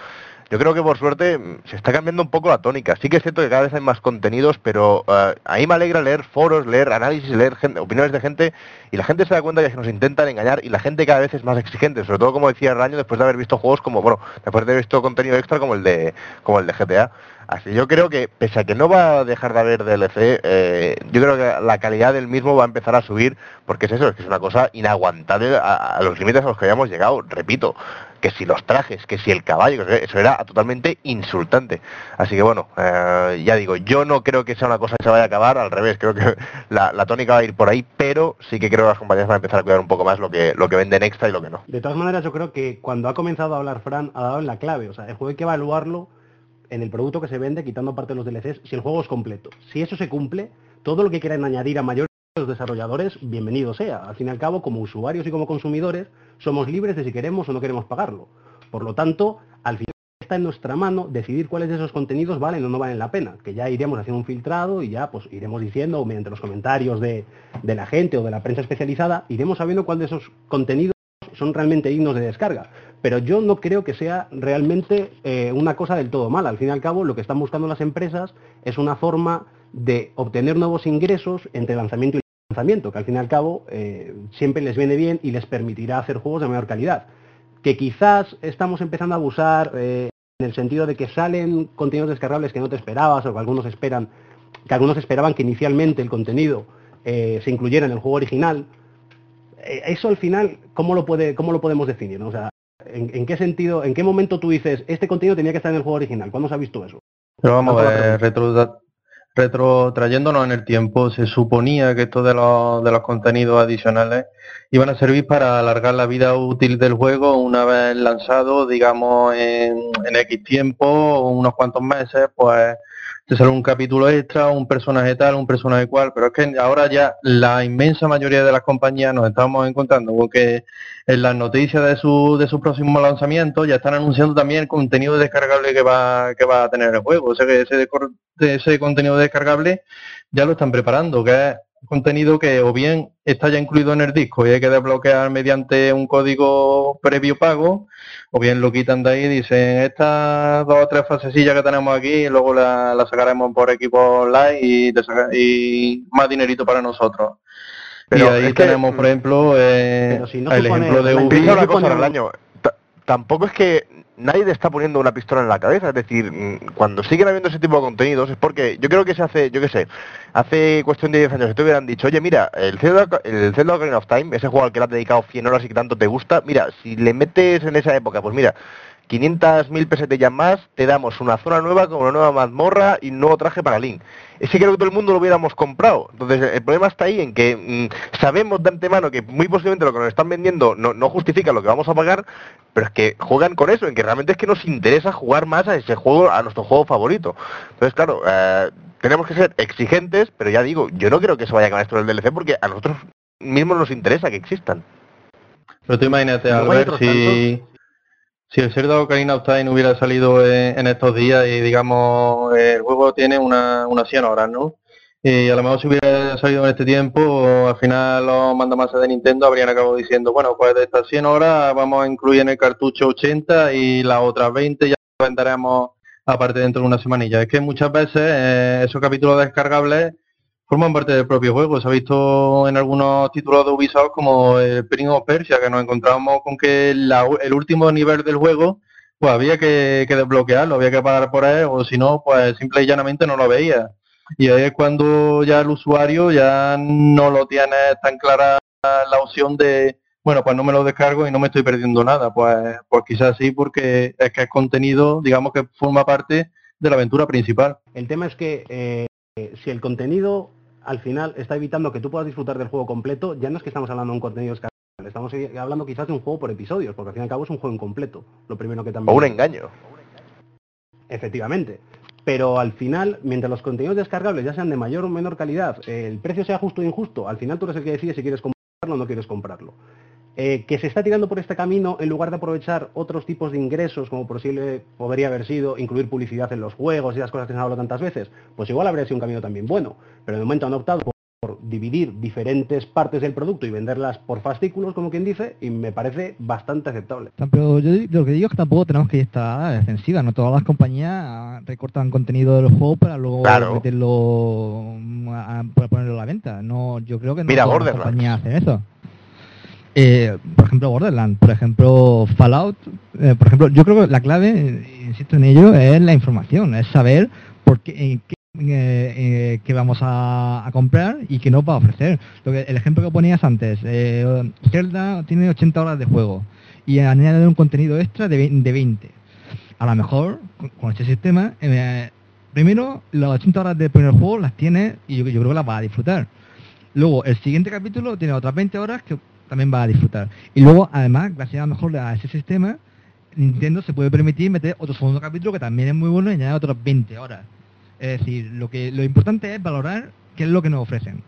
yo creo que por suerte se está cambiando un poco la tónica. Sí que es cierto que cada vez hay más contenidos, pero a mí me alegra leer foros, leer análisis, leer opiniones de gente, y la gente se da cuenta que nos intentan engañar, y la gente cada vez es más exigente, sobre todo, como decía Raño, después de haber visto juegos como, bueno, después de haber visto contenido extra como el de GTA. Así yo creo que, pese a que no va a dejar de haber DLC, yo creo que la calidad del mismo va a empezar a subir, porque es eso, es que es una cosa inaguantable a los límites a los que habíamos llegado. Repito, que si los trajes, que si el caballo, eso era totalmente insultante. Así que bueno, ya digo, yo no creo que sea una cosa que se vaya a acabar, al revés, creo que la tónica va a ir por ahí, pero sí que creo que las compañías van a empezar a cuidar un poco más lo que venden extra y lo que no. De todas maneras, yo creo que cuando ha comenzado a hablar Fran, ha dado en la clave. O sea, el juego hay que evaluarlo en el producto que se vende, quitando parte de los DLCs, si el juego es completo. Si eso se cumple, todo lo que quieran añadir a mayores los desarrolladores, bienvenido sea. Al fin y al cabo, como usuarios y como consumidores, somos libres de si queremos o no queremos pagarlo. Por lo tanto, al final está en nuestra mano decidir cuáles de esos contenidos valen o no valen la pena, que ya iremos haciendo un filtrado y ya pues iremos diciendo, mediante los comentarios de la gente o de la prensa especializada, iremos sabiendo cuál de esos contenidos son realmente dignos de descarga. Pero yo no creo que sea realmente una cosa del todo mala. Al fin y al cabo, lo que están buscando las empresas es una forma de obtener nuevos ingresos entre lanzamiento y lanzamiento, que al fin y al cabo siempre les viene bien y les permitirá hacer juegos de mayor calidad. Que quizás estamos empezando a abusar en el sentido de que salen contenidos descargables que no te esperabas, o que algunos esperaban que inicialmente el contenido se incluyera en el juego original. Eso al final, ¿cómo lo podemos definir, ¿no? O sea, ¿en qué sentido, en qué momento tú dices, este contenido tenía que estar en el juego original? ¿Cuándo se ha visto eso? Pero vamos a ver, retrotrayéndonos en el tiempo, se suponía que estos de los contenidos adicionales iban a servir para alargar la vida útil del juego una vez lanzado, digamos, en X tiempo, unos cuantos meses, pues te sale un capítulo extra, un personaje tal, un personaje cual, pero es que ahora ya la inmensa mayoría de las compañías nos estamos encontrando con que en las noticias de su próximo lanzamiento ya están anunciando también el contenido descargable que va a tener el juego. O sea que ese contenido descargable ya lo están preparando, que es contenido que o bien está ya incluido en el disco y hay que desbloquear mediante un código previo pago, o bien lo quitan de ahí y dicen, estas 2 o 3 fasecillas que tenemos aquí, y luego la sacaremos por equipo online y más dinerito para nosotros. Pero y ahí tenemos, por ejemplo, el ejemplo de Ubisoft. Una cosa al año. Tampoco es que nadie te está poniendo una pistola en la cabeza, es decir, cuando siguen habiendo ese tipo de contenidos es porque yo creo que se hace, yo qué sé, hace cuestión de 10 años que te hubieran dicho, oye, mira, el Zelda Ocarina of Time, ese juego al que le has dedicado 100 horas y que tanto te gusta, mira, si le metes en esa época, pues mira, 500.000 pesetillas más, te damos una zona nueva con una nueva mazmorra y un nuevo traje para Link. Ese creo que todo el mundo lo hubiéramos comprado. Entonces el problema está ahí en que sabemos de antemano que muy posiblemente lo que nos están vendiendo no justifica lo que vamos a pagar, pero es que juegan con eso, en que realmente es que nos interesa jugar más a ese juego, a nuestro juego favorito. Entonces claro, tenemos que ser exigentes, pero ya digo, yo no creo que se vaya a acabar esto del DLC porque a nosotros mismos nos interesa que existan. Pero tú imagínate, Albert, si el Zelda Ocarina of Time hubiera salido en estos días y digamos el juego tiene unas 100 horas, ¿no? Y a lo mejor si hubiera salido en este tiempo, al final los mandamases de Nintendo habrían acabado diciendo, bueno, pues de estas 100 horas vamos a incluir en el cartucho 80 y las otras 20 ya venderemos aparte dentro de una semanilla. Es que muchas veces esos capítulos descargables forman parte del propio juego. Se ha visto en algunos títulos de Ubisoft como el Prince of Persia, que nos encontramos con que el último nivel del juego pues había que desbloquearlo, había que pagar por él, o si no, pues simple y llanamente no lo veía. Y ahí es cuando ya el usuario ya no lo tiene tan clara la opción de, bueno, pues no me lo descargo y no me estoy perdiendo nada. Pues quizás sí, porque es que es contenido, digamos que forma parte de la aventura principal. El tema es que si el contenido al final está evitando que tú puedas disfrutar del juego completo, ya no es que estamos hablando de un contenido descargable, estamos hablando quizás de un juego por episodios, porque al fin y al cabo es un juego incompleto, lo primero que también... O un engaño. Efectivamente. Pero al final, mientras los contenidos descargables ya sean de mayor o menor calidad, el precio sea justo o injusto, al final tú eres el que decide si quieres comprarlo o no quieres comprarlo. Que se está tirando por este camino en lugar de aprovechar otros tipos de ingresos, como podría haber sido incluir publicidad en los juegos y las cosas que se han hablado tantas veces, pues igual habría sido un camino también bueno, pero de momento han optado por por dividir diferentes partes del producto y venderlas por fascículos, como quien dice, y me parece bastante aceptable. Pero yo lo que digo es que tampoco tenemos que estar a la defensiva, no todas las compañías recortan contenido del juego para luego meterlo para ponerlo a la venta. No, yo creo que no todas las compañías hacen eso. Por ejemplo, Borderlands, por ejemplo, Fallout, por ejemplo, yo creo que la clave, insisto en ello, es la información, es saber por qué, qué vamos a comprar y qué nos va a ofrecer. El ejemplo que ponías antes, Zelda tiene 80 horas de juego y añade un contenido extra de 20. A lo mejor, con este sistema, primero, las 80 horas del primer juego las tiene y yo creo que las va a disfrutar. Luego, el siguiente capítulo tiene otras 20 horas que también va a disfrutar. Y luego, además, gracias a lo mejor a ese sistema, Nintendo se puede permitir meter otro segundo capítulo que también es muy bueno y añadir otras 20 horas. Es decir, lo importante es valorar qué es lo que nos ofrecen.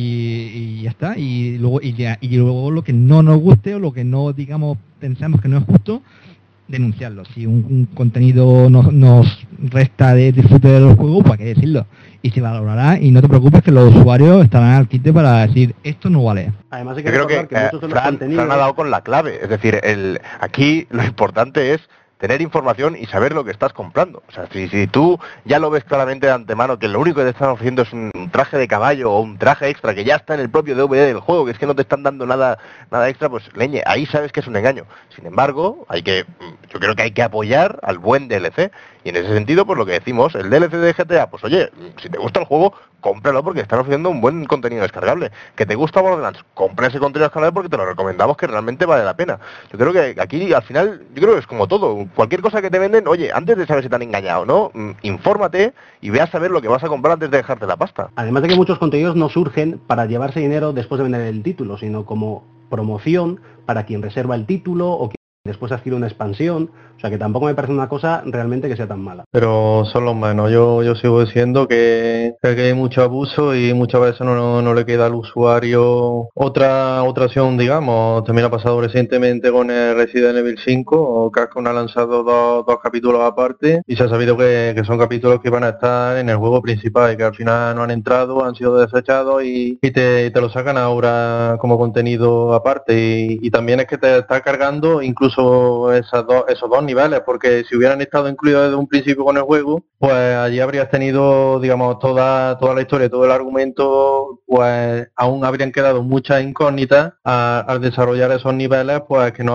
Y ya está. Y luego lo que no nos guste o lo que no, digamos, pensamos que no es justo, denunciarlo. Si un contenido nos resta de disfrute del juego, pues hay que decirlo. Y se valorará y no te preocupes que los usuarios estarán al quite para decir esto no vale. Además hay que Yo creo que muchos de los contenidos... Fran ha dado con la clave. Es decir, aquí lo importante es tener información y saber lo que estás comprando. O sea, si tú ya lo ves claramente de antemano que lo único que te están ofreciendo es un traje de caballo o un traje extra que ya está en el propio DVD del juego, que es que no te están dando nada extra, pues leñe, ahí sabes que es un engaño. Sin embargo, yo creo que hay que apoyar al buen DLC. Y en ese sentido, pues lo que decimos, el DLC de GTA, pues oye, si te gusta el juego, cómpralo porque están ofreciendo un buen contenido descargable. Que te gusta Borderlands, compra ese contenido descargable porque te lo recomendamos que realmente vale la pena. Yo creo que aquí, al final, yo creo que es como todo. Cualquier cosa que te venden, oye, antes de saber si te han engañado o no, infórmate y ve a saber lo que vas a comprar antes de dejarte la pasta. Además de que muchos contenidos no surgen para llevarse dinero después de vender el título, sino como promoción para quien reserva el título o quien después adquiere una expansión. O sea que tampoco me parece una cosa realmente que sea tan mala. Pero son los menos. Yo sigo diciendo que hay mucho abuso y muchas veces no le queda al usuario otra opción, digamos. También ha pasado recientemente con el Resident Evil 5, o Capcom ha lanzado dos capítulos aparte y se ha sabido que son capítulos que van a estar en el juego principal y que al final no han entrado, han sido desechados y te lo sacan ahora como contenido aparte. Y también es que te está cargando incluso esos dos niveles, porque si hubieran estado incluidos desde un principio con el juego, pues allí habrías tenido, digamos, toda la historia, todo el argumento, pues aún habrían quedado muchas incógnitas al desarrollar esos niveles, pues que no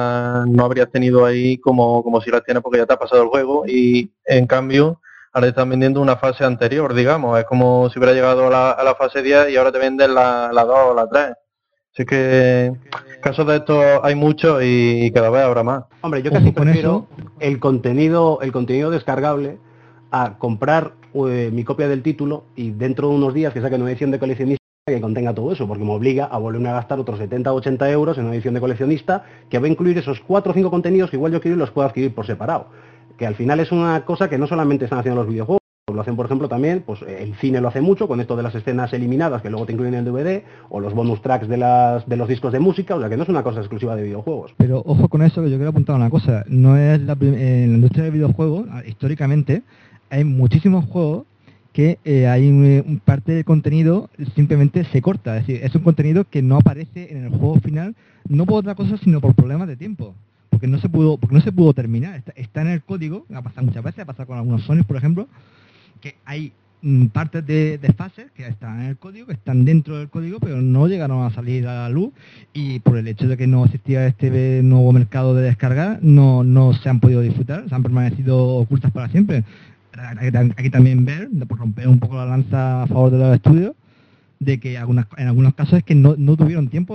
habrías tenido ahí como si las tienes porque ya te ha pasado el juego, y en cambio ahora te están vendiendo una fase anterior, digamos, es como si hubiera llegado a la fase 10 y ahora te venden la 2 o la 3. Así que casos de estos hay muchos y cada vez habrá más. Hombre, yo casi prefiero el contenido descargable a comprar mi copia del título y dentro de unos días que saquen una edición de coleccionista que contenga todo eso, porque me obliga a volverme a gastar otros 70 o 80 euros en una edición de coleccionista que va a incluir esos 4 o 5 contenidos que igual yo quiero y los puedo adquirir por separado. Que al final es una cosa que no solamente están haciendo los videojuegos, lo hacen, por ejemplo, también, pues el cine lo hace mucho con esto de las escenas eliminadas que luego te incluyen en el DVD, o los bonus tracks de los discos de música, o sea que no es una cosa exclusiva de videojuegos. Pero ojo con eso, que yo quiero apuntar una cosa, no es en la industria del videojuego, históricamente, hay muchísimos juegos que hay parte del contenido simplemente se corta, es decir, es un contenido que no aparece en el juego final, no por otra cosa, sino por problemas de tiempo. Porque no se pudo terminar, está en el código, ha pasado muchas veces, ha pasado con algunos Sonic, por ejemplo, que hay partes de fases que están en el código, que están dentro del código, pero no llegaron a salir a la luz, y por el hecho de que no existía este nuevo mercado de descargar, no se han podido disfrutar, se han permanecido ocultas para siempre. Aquí también ver, por romper un poco la lanza a favor de los estudios, de que en algunos casos es que no tuvieron tiempo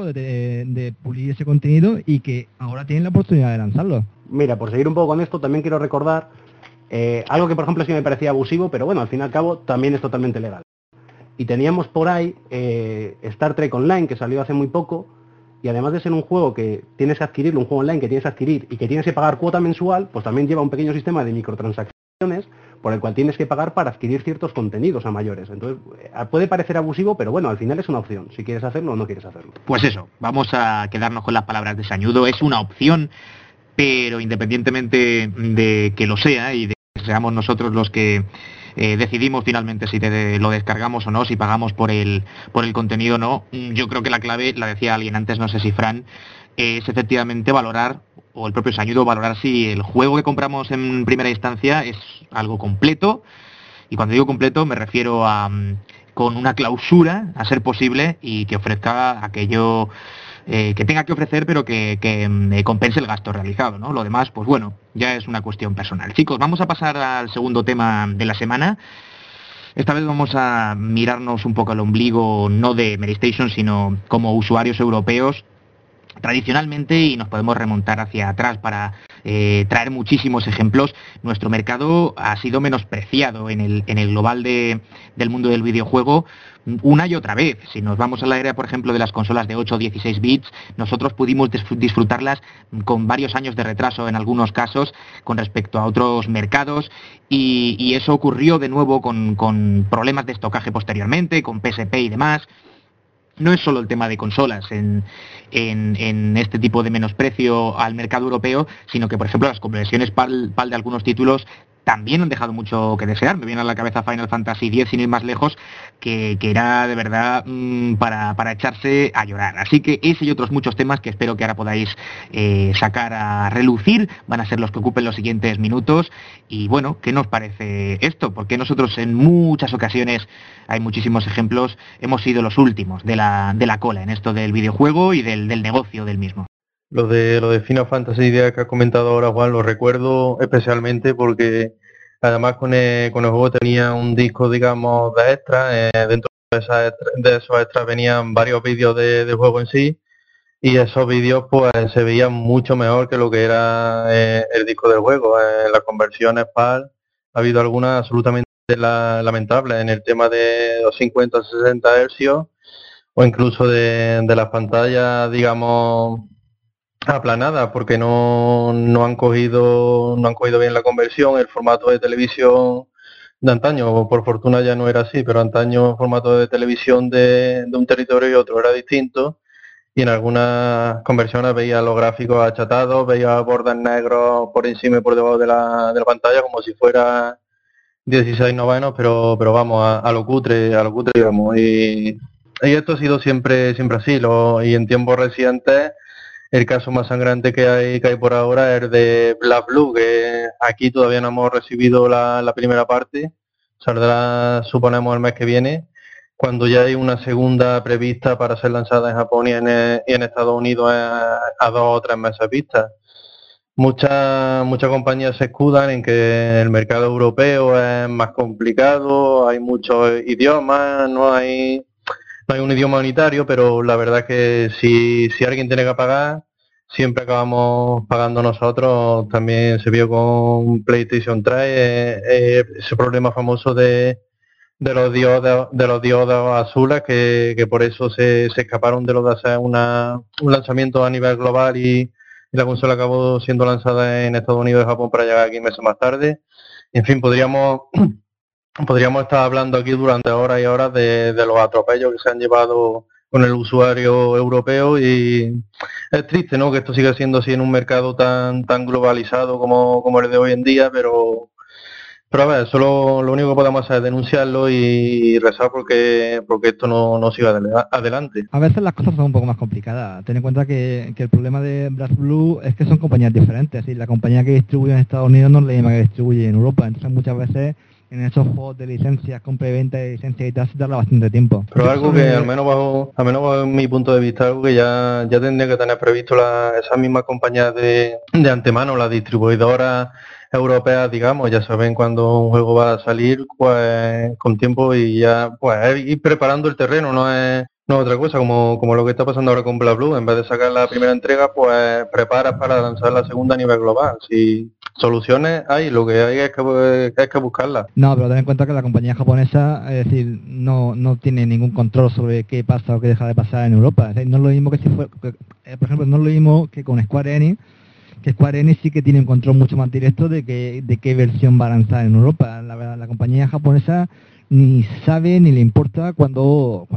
de pulir ese contenido y que ahora tienen la oportunidad de lanzarlo. Mira, por seguir un poco con esto, también quiero recordar algo que, por ejemplo, sí me parecía abusivo, pero bueno, al fin y al cabo también es totalmente legal. Y teníamos por ahí Star Trek Online, que salió hace muy poco, y además de ser un juego que tienes que adquirirlo, un juego online que tienes que adquirir y que tienes que pagar cuota mensual, pues también lleva un pequeño sistema de microtransacciones por el cual tienes que pagar para adquirir ciertos contenidos a mayores. Entonces, puede parecer abusivo, pero bueno, al final es una opción, si quieres hacerlo o no quieres hacerlo. Pues eso, vamos a quedarnos con las palabras de Sañudo, es una opción, pero independientemente de que lo sea y de que seamos nosotros los que decidimos finalmente si lo descargamos o no, si pagamos por el contenido o no. Yo creo que la clave, la decía alguien antes, no sé si Fran, es efectivamente valorar, o el propio Sañudo, valorar si el juego que compramos en primera instancia es algo completo. Y cuando digo completo me refiero a con una clausura, a ser posible, y que ofrezca aquello que tenga que ofrecer, pero que compense el gasto realizado, ¿no? Lo demás, pues bueno, ya es una cuestión personal. Chicos, vamos a pasar al segundo tema de la semana. Esta vez vamos a mirarnos un poco al ombligo, no de Medistation, sino como usuarios europeos tradicionalmente, y nos podemos remontar hacia atrás para traer muchísimos ejemplos. Nuestro mercado ha sido menospreciado en el global del mundo del videojuego una y otra vez. Si nos vamos a la era, por ejemplo, de las consolas de 8 o 16 bits, nosotros pudimos disfrutarlas con varios años de retraso en algunos casos con respecto a otros mercados, y eso ocurrió de nuevo con problemas de estocaje posteriormente, con PSP y demás. No es solo el tema de consolas en este tipo de menosprecio al mercado europeo, sino que, por ejemplo, las conversiones PAL de algunos títulos también han dejado mucho que desear. Me viene a la cabeza Final Fantasy X, sin ir más lejos, que era de verdad para echarse a llorar. Así que ese y otros muchos temas que espero que ahora podáis sacar a relucir van a ser los que ocupen los siguientes minutos. Y bueno, ¿qué nos parece esto? Porque nosotros en muchas ocasiones, hay muchísimos ejemplos, hemos sido los últimos de la cola en esto del videojuego y del negocio del mismo. Lo de Final Fantasy que ha comentado ahora Juan, lo recuerdo especialmente porque además con el juego tenía un disco, digamos, de extra. Dentro de esos extras venían varios vídeos del juego en sí, y esos vídeos pues se veían mucho mejor que lo que era el disco del juego. Las conversiones PAL ha habido algunas absolutamente lamentables en el tema de los 50 o 60 Hz, o incluso de las pantallas, digamos, aplanada, porque no han cogido bien la conversión. El formato de televisión de antaño, por fortuna ya no era así, pero antaño el formato de televisión de un territorio y otro era distinto, y en algunas conversiones veía los gráficos achatados, veía bordes negros por encima y por debajo de la pantalla, como si fuera 16 novenos, pero vamos, a lo cutre, digamos. Y esto ha sido siempre así, y en tiempos recientes el caso más sangrante que hay por ahora es el de Black Blue, que aquí todavía no hemos recibido la primera parte. Saldrá, suponemos, el mes que viene, cuando ya hay una segunda prevista para ser lanzada en Japón y en Estados Unidos a 2 o 3 meses vista. Muchas compañías se escudan en que el mercado europeo es más complicado, hay muchos idiomas, no hay un idioma unitario, pero la verdad es que si alguien tiene que pagar, siempre acabamos pagando nosotros. También se vio con PlayStation 3 ese problema famoso de los diodos azules, que por eso se escaparon de lo de hacer un lanzamiento a nivel global, y la consola acabó siendo lanzada en Estados Unidos y Japón para llegar aquí meses más tarde. En fin, podríamos estar hablando aquí durante horas y horas de los atropellos que se han llevado con el usuario europeo, y es triste, ¿no?, que esto siga siendo así en un mercado tan globalizado como el de hoy en día, pero a ver, solo lo único que podemos hacer es denunciarlo y rezar porque esto no siga adelante. A veces las cosas son un poco más complicadas. Ten en cuenta que el problema de Black Blue es que son compañías diferentes. Es decir, la compañía que distribuye en Estados Unidos no es la misma que distribuye en Europa. Entonces muchas veces en esos juegos de licencias, compra y venta de licencias y tal, se tarda bastante tiempo. Pero algo que, al menos bajo mi punto de vista, algo que ya tendría que tener previsto esas mismas compañías de antemano, las distribuidoras europeas, digamos, ya saben cuando un juego va a salir, pues con tiempo, y ya pues ir preparando el terreno, no es otra cosa, como lo que está pasando ahora con Black Blue. En vez de sacar la primera entrega, pues preparas para lanzar la segunda a nivel global. Si soluciones hay, lo que hay es que buscarlas. No, pero ten en cuenta que la compañía japonesa, es decir, no tiene ningún control sobre qué pasa o qué deja de pasar en Europa. Es decir, no es lo mismo que si fue, por ejemplo, no es lo mismo que con Square Enix, que Square Enix sí que tiene un control mucho más directo de qué versión va a lanzar en Europa. La compañía japonesa ni sabe ni le importa cuando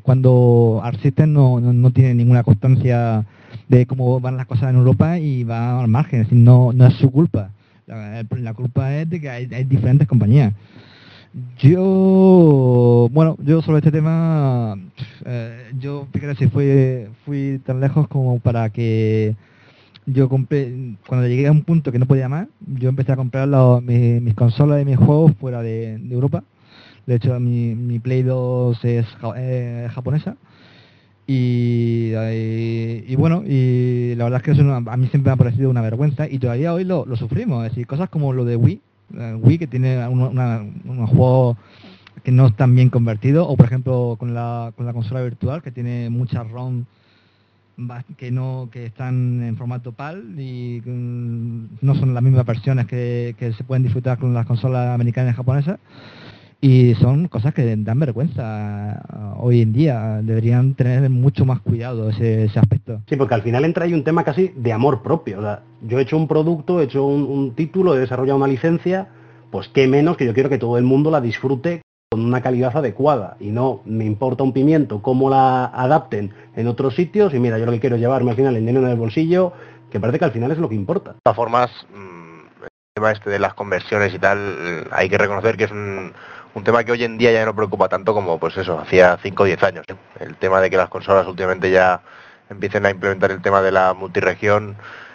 Arc System no tiene ninguna constancia de cómo van las cosas en Europa y va al margen. Es decir, no es su culpa. La culpa es de que hay diferentes compañías. Yo sobre este tema, yo fíjate si fui tan lejos como para que yo compré, cuando llegué a un punto que no podía más, yo empecé a comprar mis consolas y mis juegos fuera de Europa. De hecho, mi Play 2 es japonesa. Y bueno, y la verdad es que a mí siempre me ha parecido una vergüenza y todavía hoy lo sufrimos. Es decir, cosas como lo de Wii, que tiene unos juegos que no están bien convertidos, o por ejemplo con la consola virtual que tiene muchas ROM que están en formato PAL y no son las mismas versiones que se pueden disfrutar con las consolas americanas y japonesas. Y son cosas que dan vergüenza hoy en día. Deberían tener mucho más cuidado ese aspecto. Sí, porque al final entra ahí un tema casi de amor propio. O sea, yo he hecho un producto, he hecho un título, he desarrollado una licencia, pues qué menos que yo quiero que todo el mundo la disfrute con una calidad adecuada. Y no me importa un pimiento cómo la adapten en otros sitios. Y mira, yo lo que quiero es llevarme al final el dinero en el bolsillo, que parece que al final es lo que importa. De todas formas, el tema este de las conversiones y tal, hay que reconocer que es un tema que hoy en día ya no preocupa tanto como, pues eso, hacía 5 o 10 años. El tema de que las consolas últimamente ya empiecen a implementar el tema de la multiregión,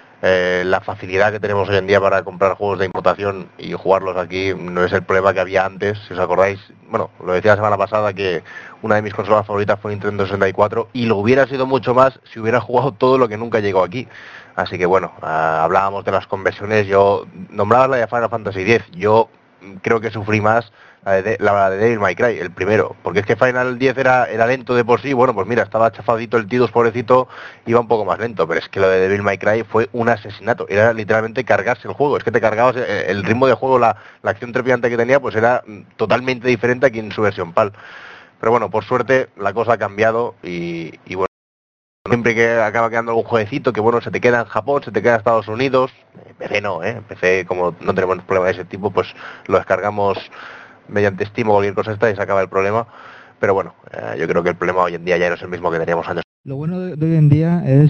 la facilidad que tenemos hoy en día para comprar juegos de importación y jugarlos aquí no es el problema que había antes. Si os acordáis, bueno, lo decía la semana pasada que una de mis consolas favoritas fue Nintendo 64 y lo hubiera sido mucho más si hubiera jugado todo lo que nunca llegó aquí. Así que bueno, hablábamos de las conversiones, yo nombraba la de Final Fantasy X, yo creo que sufrí más la de Devil May Cry, el primero, porque es que Final 10 era lento de por sí. Bueno, pues mira, estaba chafadito el Tidus, pobrecito, iba un poco más lento, pero es que lo de Devil May Cry fue un asesinato, era literalmente cargarse el juego, es que te cargabas el ritmo de juego, la acción trepidante que tenía, pues era totalmente diferente aquí en su versión PAL. Pero bueno, por suerte la cosa ha cambiado y bueno, siempre que acaba quedando algún jueguecito que bueno, se te queda en Japón, se te queda en Estados Unidos, PC no, PC como no tenemos problemas de ese tipo, pues lo descargamos mediante Steam o cualquier cosa esta y se acaba el problema. Pero bueno, yo creo que el problema hoy en día ya no es el mismo que teníamos años. Lo bueno de hoy en día es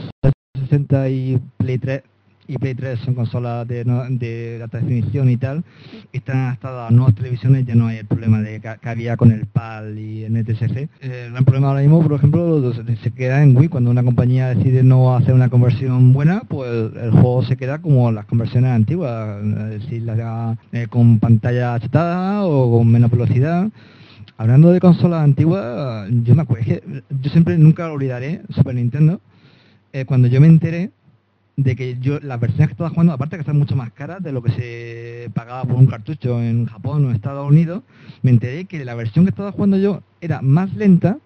60 y Play 3 y Play 3 son consolas de alta definición y tal, y están adaptadas a nuevas televisiones, ya no hay el problema de que había con el PAL y el NTSC. El gran problema ahora mismo, por ejemplo, se queda en Wii. Cuando una compañía decide no hacer una conversión buena, pues el juego se queda como las conversiones antiguas, es decir, con pantalla achatada o con menos velocidad. Hablando de consolas antiguas, yo me acuerdo, es que yo siempre nunca lo olvidaré, Super Nintendo, cuando yo me enteré de que las versiones que estaba jugando, aparte que están mucho más caras de lo que se pagaba por un cartucho en Japón o en Estados Unidos, me enteré que la versión que estaba jugando yo era más lenta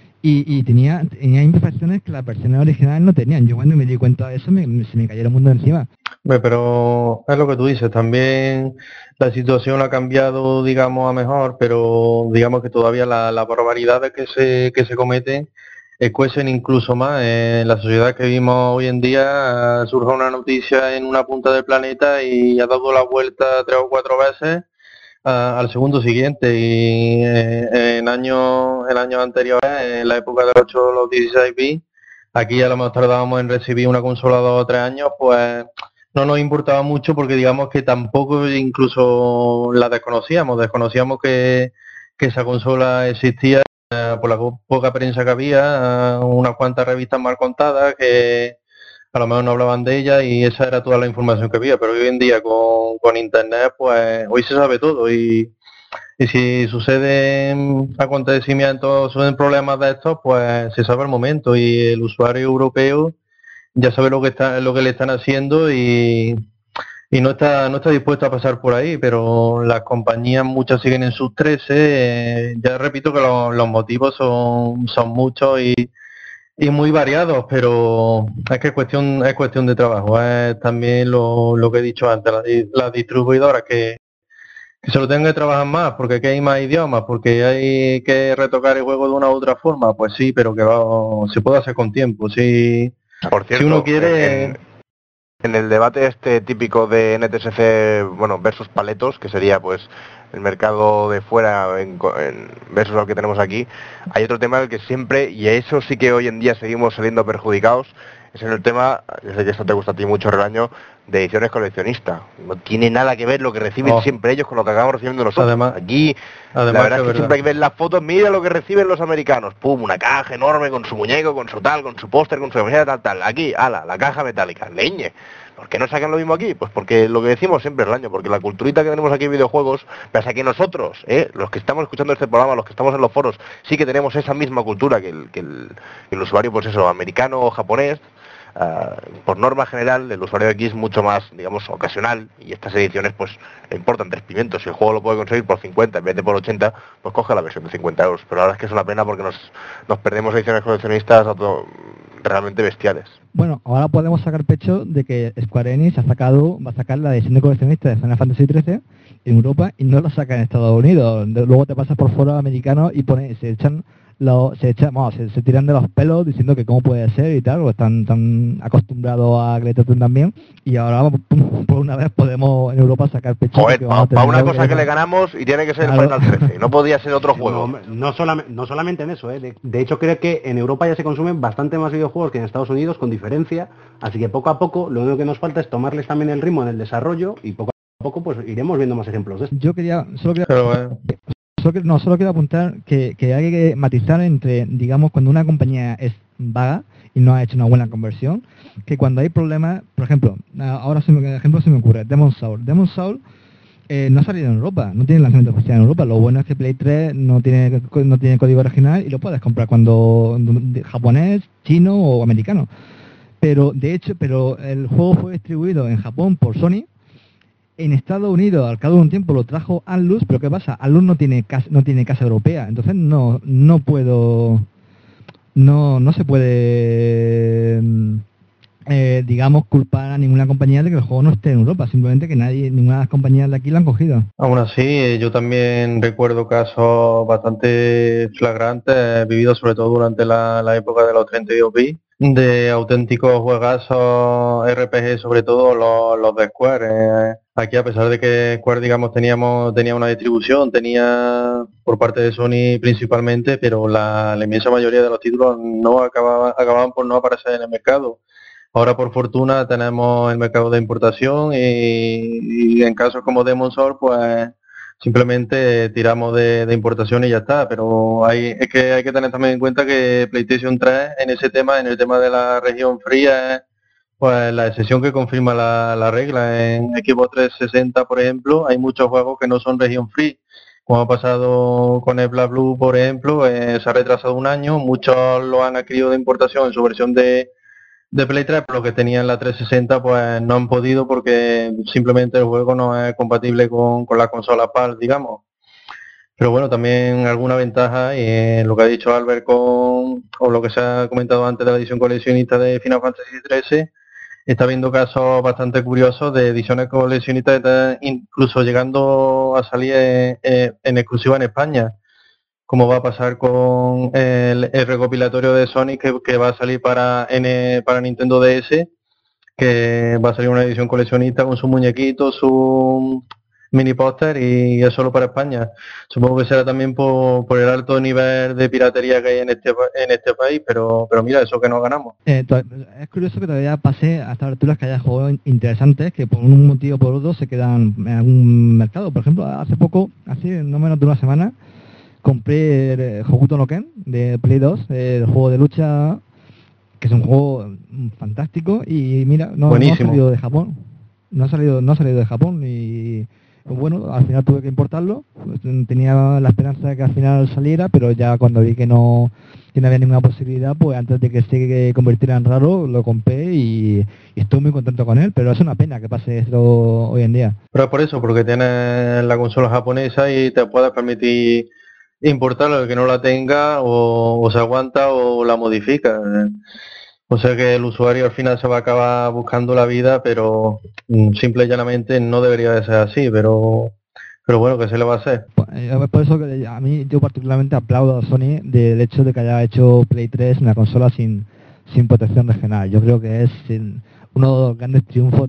y tenía imperfecciones que las versiones originales no tenían. Yo cuando me di cuenta de eso se me cayó el mundo encima. Pero es lo que tú dices, también la situación ha cambiado, digamos, a mejor, pero digamos que todavía las barbaridades que se cometen escuecen incluso más. En la sociedad que vivimos hoy en día surge una noticia en una punta del planeta y ha dado la vuelta 3 o 4 veces al segundo siguiente, y en años anteriores, en la época de los 16 bits, aquí a lo mejor tardábamos en recibir una consola 2 o 3 años, pues no nos importaba mucho porque digamos que tampoco incluso la desconocíamos que esa consola existía. Por la poca prensa que había, unas cuantas revistas mal contadas que a lo mejor no hablaban de ella y esa era toda la información que había. Pero hoy en día con internet, pues hoy se sabe todo y si suceden acontecimientos, suceden problemas de estos, pues se sabe al momento y el usuario europeo ya sabe lo que le están haciendo y no está dispuesto a pasar por ahí, pero las compañías muchas siguen en sus 13. Ya repito que los motivos son muchos y muy variados, pero es que es cuestión de trabajo. Es también lo que he dicho antes, las distribuidoras que se lo tengan que trabajar más, porque aquí hay más idiomas, porque hay que retocar el juego de una u otra forma, pues sí, pero que se puede hacer con tiempo. Si uno quiere... En el debate este típico de NTSC, bueno, versus paletos, que sería pues el mercado de fuera versus lo que tenemos aquí, hay otro tema en el que siempre, y eso sí que hoy en día seguimos saliendo perjudicados, es en el tema, yo sé que esto te gusta a ti mucho, Relaño, de ediciones coleccionistas. No tiene nada que ver lo que reciben siempre ellos con lo que acabamos recibiendo nosotros. Además, la verdad es que siempre hay que ver las fotos, mira lo que reciben los americanos. Pum, una caja enorme con su muñeco, con su tal, con su póster, con su camiseta, tal. Aquí, ala, la caja metálica, leñe. ¿Por qué no sacan lo mismo aquí? Pues porque lo que decimos siempre, Relaño, porque la culturita que tenemos aquí en videojuegos, pese a que nosotros, los que estamos escuchando este programa, los que estamos en los foros, sí que tenemos esa misma cultura que el usuario, pues eso, americano o japonés. Por norma general, el usuario de aquí es mucho más, digamos, ocasional, y estas ediciones pues le importan 3 pimientos. Si el juego lo puede conseguir por 50 en vez de por 80, pues coge la versión de 50 euros. Pero la verdad es que es una pena porque nos perdemos ediciones coleccionistas realmente bestiales. Bueno, ahora podemos sacar pecho de que Square Enix va a sacar la edición de coleccionista de Final Fantasy XIII en Europa y no la saca en Estados Unidos. Luego te pasas por foros americanos y se tiran de los pelos diciendo que cómo puede ser y tal, o están tan acostumbrados a Greta Thunberg también, y ahora por una vez podemos en Europa sacar pecho. Joder, para una cosa que le ganamos y tiene que ser el Final 13, no podía ser otro juego. No solamente en eso, de hecho creo que en Europa ya se consumen bastante más videojuegos que en Estados Unidos, con diferencia, así que poco a poco lo único que nos falta es tomarles también el ritmo en el desarrollo y poco a poco pues iremos viendo más ejemplos de esto. Solo quiero apuntar que hay que matizar entre, digamos, cuando una compañía es vaga y no ha hecho una buena conversión, que cuando hay problemas, por ejemplo, ahora se me ocurre, Demon's Souls. Demon's Souls no ha salido en Europa, no tiene lanzamiento oficial en Europa. Lo bueno es que Play 3 no tiene código original y lo puedes comprar japonés, chino o americano. Pero el juego fue distribuido en Japón por Sony. En Estados Unidos, al cabo de un tiempo, lo trajo Atlus, pero ¿qué pasa? Atlus no tiene casa europea, entonces no se puede, digamos, culpar a ninguna compañía de que el juego no esté en Europa, simplemente que ninguna de las compañías de aquí lo han cogido. Aún así, yo también recuerdo casos bastante flagrantes, vividos sobre todo durante la época de los 32 bits, de auténticos juegazos RPG, sobre todo los de Square. Aquí, a pesar de que Square, digamos, tenía una distribución, tenía por parte de Sony principalmente, pero la inmensa mayoría de los títulos no acababan por no aparecer en el mercado. Ahora, por fortuna, tenemos el mercado de importación y en casos como Demon's Souls, pues simplemente tiramos de importación y ya está. Pero es que hay que tener también en cuenta que PlayStation 3 en el tema de la región fría, pues la excepción que confirma la regla. En Xbox 360, por ejemplo, hay muchos juegos que no son región free, como ha pasado con el Black Blue, por ejemplo. Se ha retrasado un año, muchos lo han adquirido de importación en su versión de Play 3, pero lo que tenían la 360 pues no han podido porque simplemente el juego no es compatible con la consola PAL, digamos. Pero bueno, también alguna ventaja, y lo que ha dicho Albert o lo que se ha comentado antes de la edición coleccionista de Final Fantasy XIII, está viendo casos bastante curiosos de ediciones coleccionistas, incluso llegando a salir en exclusiva en España, como va a pasar con el recopilatorio de Sonic que va a salir para Nintendo DS, que va a salir una edición coleccionista con su muñequito, su mini póster, y es solo para España. Supongo que será también por el alto nivel de piratería que hay en este país, pero mira, eso que no ganamos. Es curioso que todavía pase a estas alturas que haya juegos interesantes que por un motivo o por otro se quedan en algún mercado. Por ejemplo, hace no menos de una semana, compré Hokuto no Ken de Play 2, el juego de lucha, que es un juego fantástico, y mira, no ha salido de Japón. No ha salido de Japón y bueno, al final tuve que importarlo. Tenía la esperanza de que al final saliera, pero ya cuando vi que no había ninguna posibilidad, pues antes de que se convirtiera en raro, lo compré y estoy muy contento con él, pero es una pena que pase esto hoy en día. Pero por eso, porque tienes la consola japonesa y te puedes permitir importarlo. El que no la tenga o se aguanta o la modifica. O sea que el usuario al final se va a acabar buscando la vida, pero simple y llanamente no debería de ser así, pero bueno, ¿qué se le va a hacer? Por eso que yo particularmente aplaudo a Sony del hecho de que haya hecho Play 3 una consola sin protección regional. Yo creo que es uno de los grandes triunfos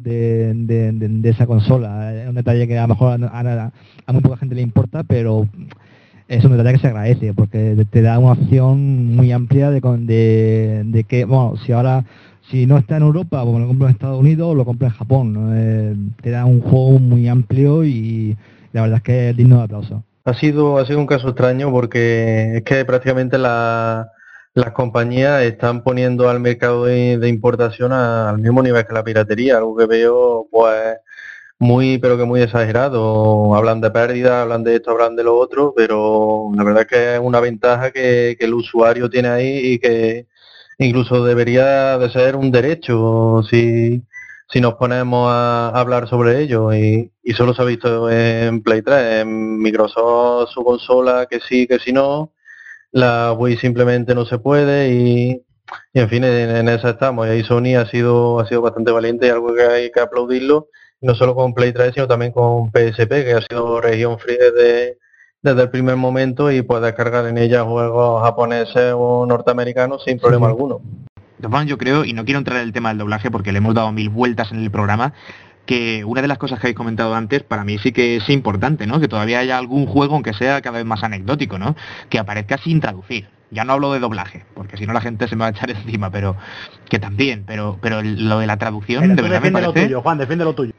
de esa consola. Es un detalle que a lo mejor a muy poca gente le importa, pero es un detalle que se agradece porque te da una opción muy amplia de que, bueno, si no está en Europa, pues lo compro en Estados Unidos o lo compro en Japón, ¿no? Te da un juego muy amplio y la verdad es que es digno de aplauso. Ha sido un caso extraño porque es que prácticamente las compañías están poniendo al mercado de importación al mismo nivel que la piratería, algo que veo pues muy, pero que muy exagerado. Hablan de pérdidas, hablan de esto, hablan de lo otro, pero la verdad es que es una ventaja que el usuario tiene ahí y que incluso debería de ser un derecho si nos ponemos a hablar sobre ello y solo se ha visto en Play 3, en Microsoft su consola que sí, que si no, la Wii simplemente no se puede y en fin, en esa estamos. Y ahí Sony ha sido bastante valiente y algo que hay que aplaudirlo, no solo con Play 3 sino también con PSP, que ha sido región free desde el primer momento y puedes descargar en ella juegos japoneses o norteamericanos sin problema alguno. Bueno, yo creo, y no quiero entrar en el tema del doblaje porque le hemos dado 1000 vueltas en el programa, que una de las cosas que habéis comentado antes, para mí sí que es importante, ¿no? Que todavía haya algún juego, aunque sea cada vez más anecdótico, ¿no? Que aparezca sin traducir. Ya no hablo de doblaje, porque si no la gente se me va a echar encima, pero que también, pero lo de la traducción, Pero de verdad me parece... lo tuyo, Juan, defiende lo tuyo.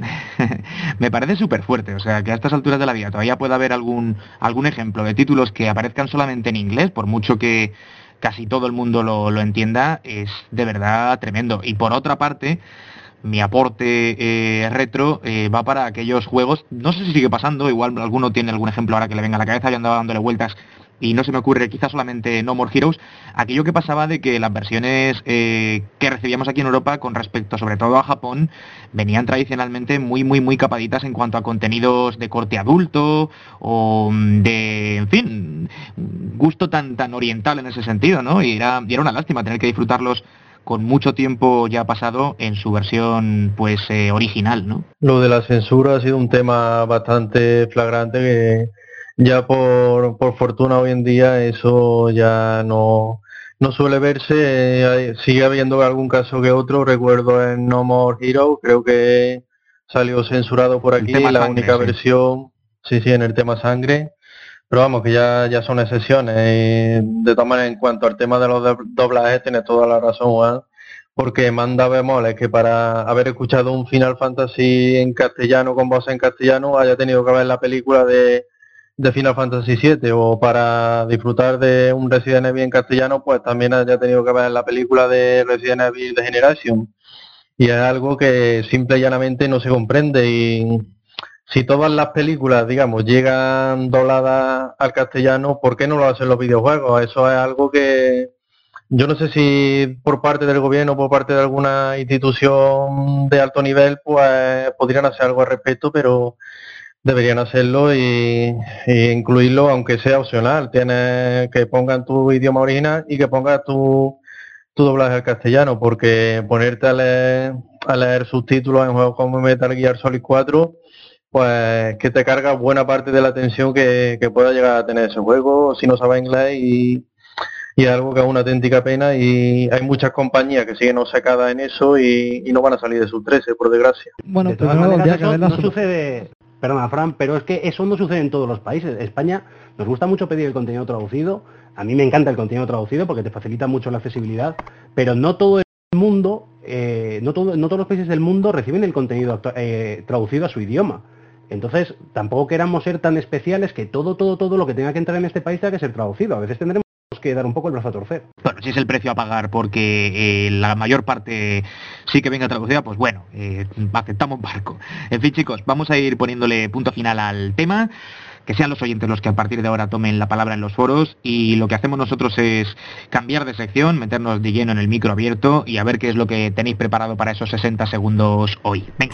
Me parece súper fuerte, o sea, que a estas alturas de la vida todavía puede haber algún ejemplo de títulos que aparezcan solamente en inglés, por mucho que casi todo el mundo lo entienda, es de verdad tremendo. Y por otra parte, mi aporte retro va para aquellos juegos, no sé si sigue pasando, igual alguno tiene algún ejemplo ahora que le venga a la cabeza, yo andaba dándole vueltas y no se me ocurre, quizás solamente No More Heroes, aquello que pasaba de que las versiones que recibíamos aquí en Europa con respecto sobre todo a Japón venían tradicionalmente muy capaditas en cuanto a contenidos de corte adulto o de, en fin, gusto tan oriental en ese sentido, ¿no? Y era una lástima tener que disfrutarlos con mucho tiempo ya pasado en su versión pues original, ¿no? Lo de la censura ha sido un tema bastante flagrante que ya por fortuna hoy en día eso ya no suele verse, sigue habiendo algún caso que otro, recuerdo en No More Heroes, creo que salió censurado por aquí, la sangre, única sí. versión, sí, en el tema sangre, pero vamos, que ya son excepciones. De todas maneras, en cuanto al tema de los doblajes, tienes toda la razón, Juan, porque manda bemoles que para haber escuchado un Final Fantasy en castellano, con voz en castellano, haya tenido que ver la película de Final Fantasy VII, o para disfrutar de un Resident Evil en castellano, pues también haya tenido que ver la película de Resident Evil de Generation. Y es algo que simple y llanamente no se comprende. Y si todas las películas, digamos, llegan dobladas al castellano, ¿por qué no lo hacen los videojuegos? Eso es algo que yo no sé si por parte del gobierno o por parte de alguna institución de alto nivel, pues podrían hacer algo al respecto, pero deberían hacerlo y incluirlo, aunque sea opcional. Tienes que pongan tu idioma original y que pongas tu doblaje al castellano, porque ponerte a leer subtítulos en juegos como Metal Gear Solid 4, pues que te carga buena parte de la atención que pueda llegar a tener ese juego si no sabes inglés, y es algo que es una auténtica pena, y hay muchas compañías que siguen obcecadas en eso y no van a salir de sus 13, por desgracia. Bueno, De todas pero maneras, ya que eso verlas- no sucede, perdona Fran, pero es que eso no sucede en todos los países. España nos gusta mucho pedir el contenido traducido, a mí me encanta el contenido traducido porque te facilita mucho la accesibilidad, pero no todo el mundo, no todos los países del mundo reciben el contenido traducido a su idioma. Entonces, tampoco queramos ser tan especiales que todo lo que tenga que entrar en este país tenga que ser traducido. A veces tendremos que dar un poco el brazo a torcer. Bueno, si es el precio a pagar porque la mayor parte sí que venga traducida, pues bueno, aceptamos barco. En fin, chicos, vamos a ir poniéndole punto final al tema, que sean los oyentes los que a partir de ahora tomen la palabra en los foros, y lo que hacemos nosotros es cambiar de sección, meternos de lleno en el micro abierto y a ver qué es lo que tenéis preparado para esos 60 segundos hoy. Venga.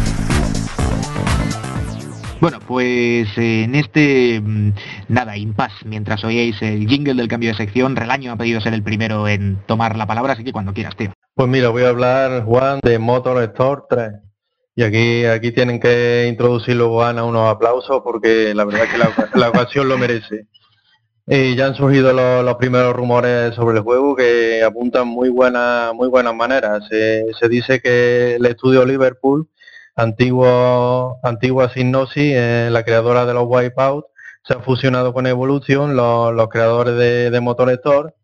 Bueno, pues en este, impasse, mientras oíais el jingle del cambio de sección, Relaño ha pedido ser el primero en tomar la palabra, así que cuando quieras, tío. Pues mira, voy a hablar, Juan, de Motor Store 3. Y aquí tienen que introducir luego, Ana, unos aplausos, porque la verdad es que la ocasión lo merece. Ya han surgido los primeros rumores sobre el juego que apuntan muy buenas maneras. Se dice que el estudio Liverpool, antigua Psygnosis, la creadora de los Wipeout, se ha fusionado con Evolution, los creadores de Motor Store,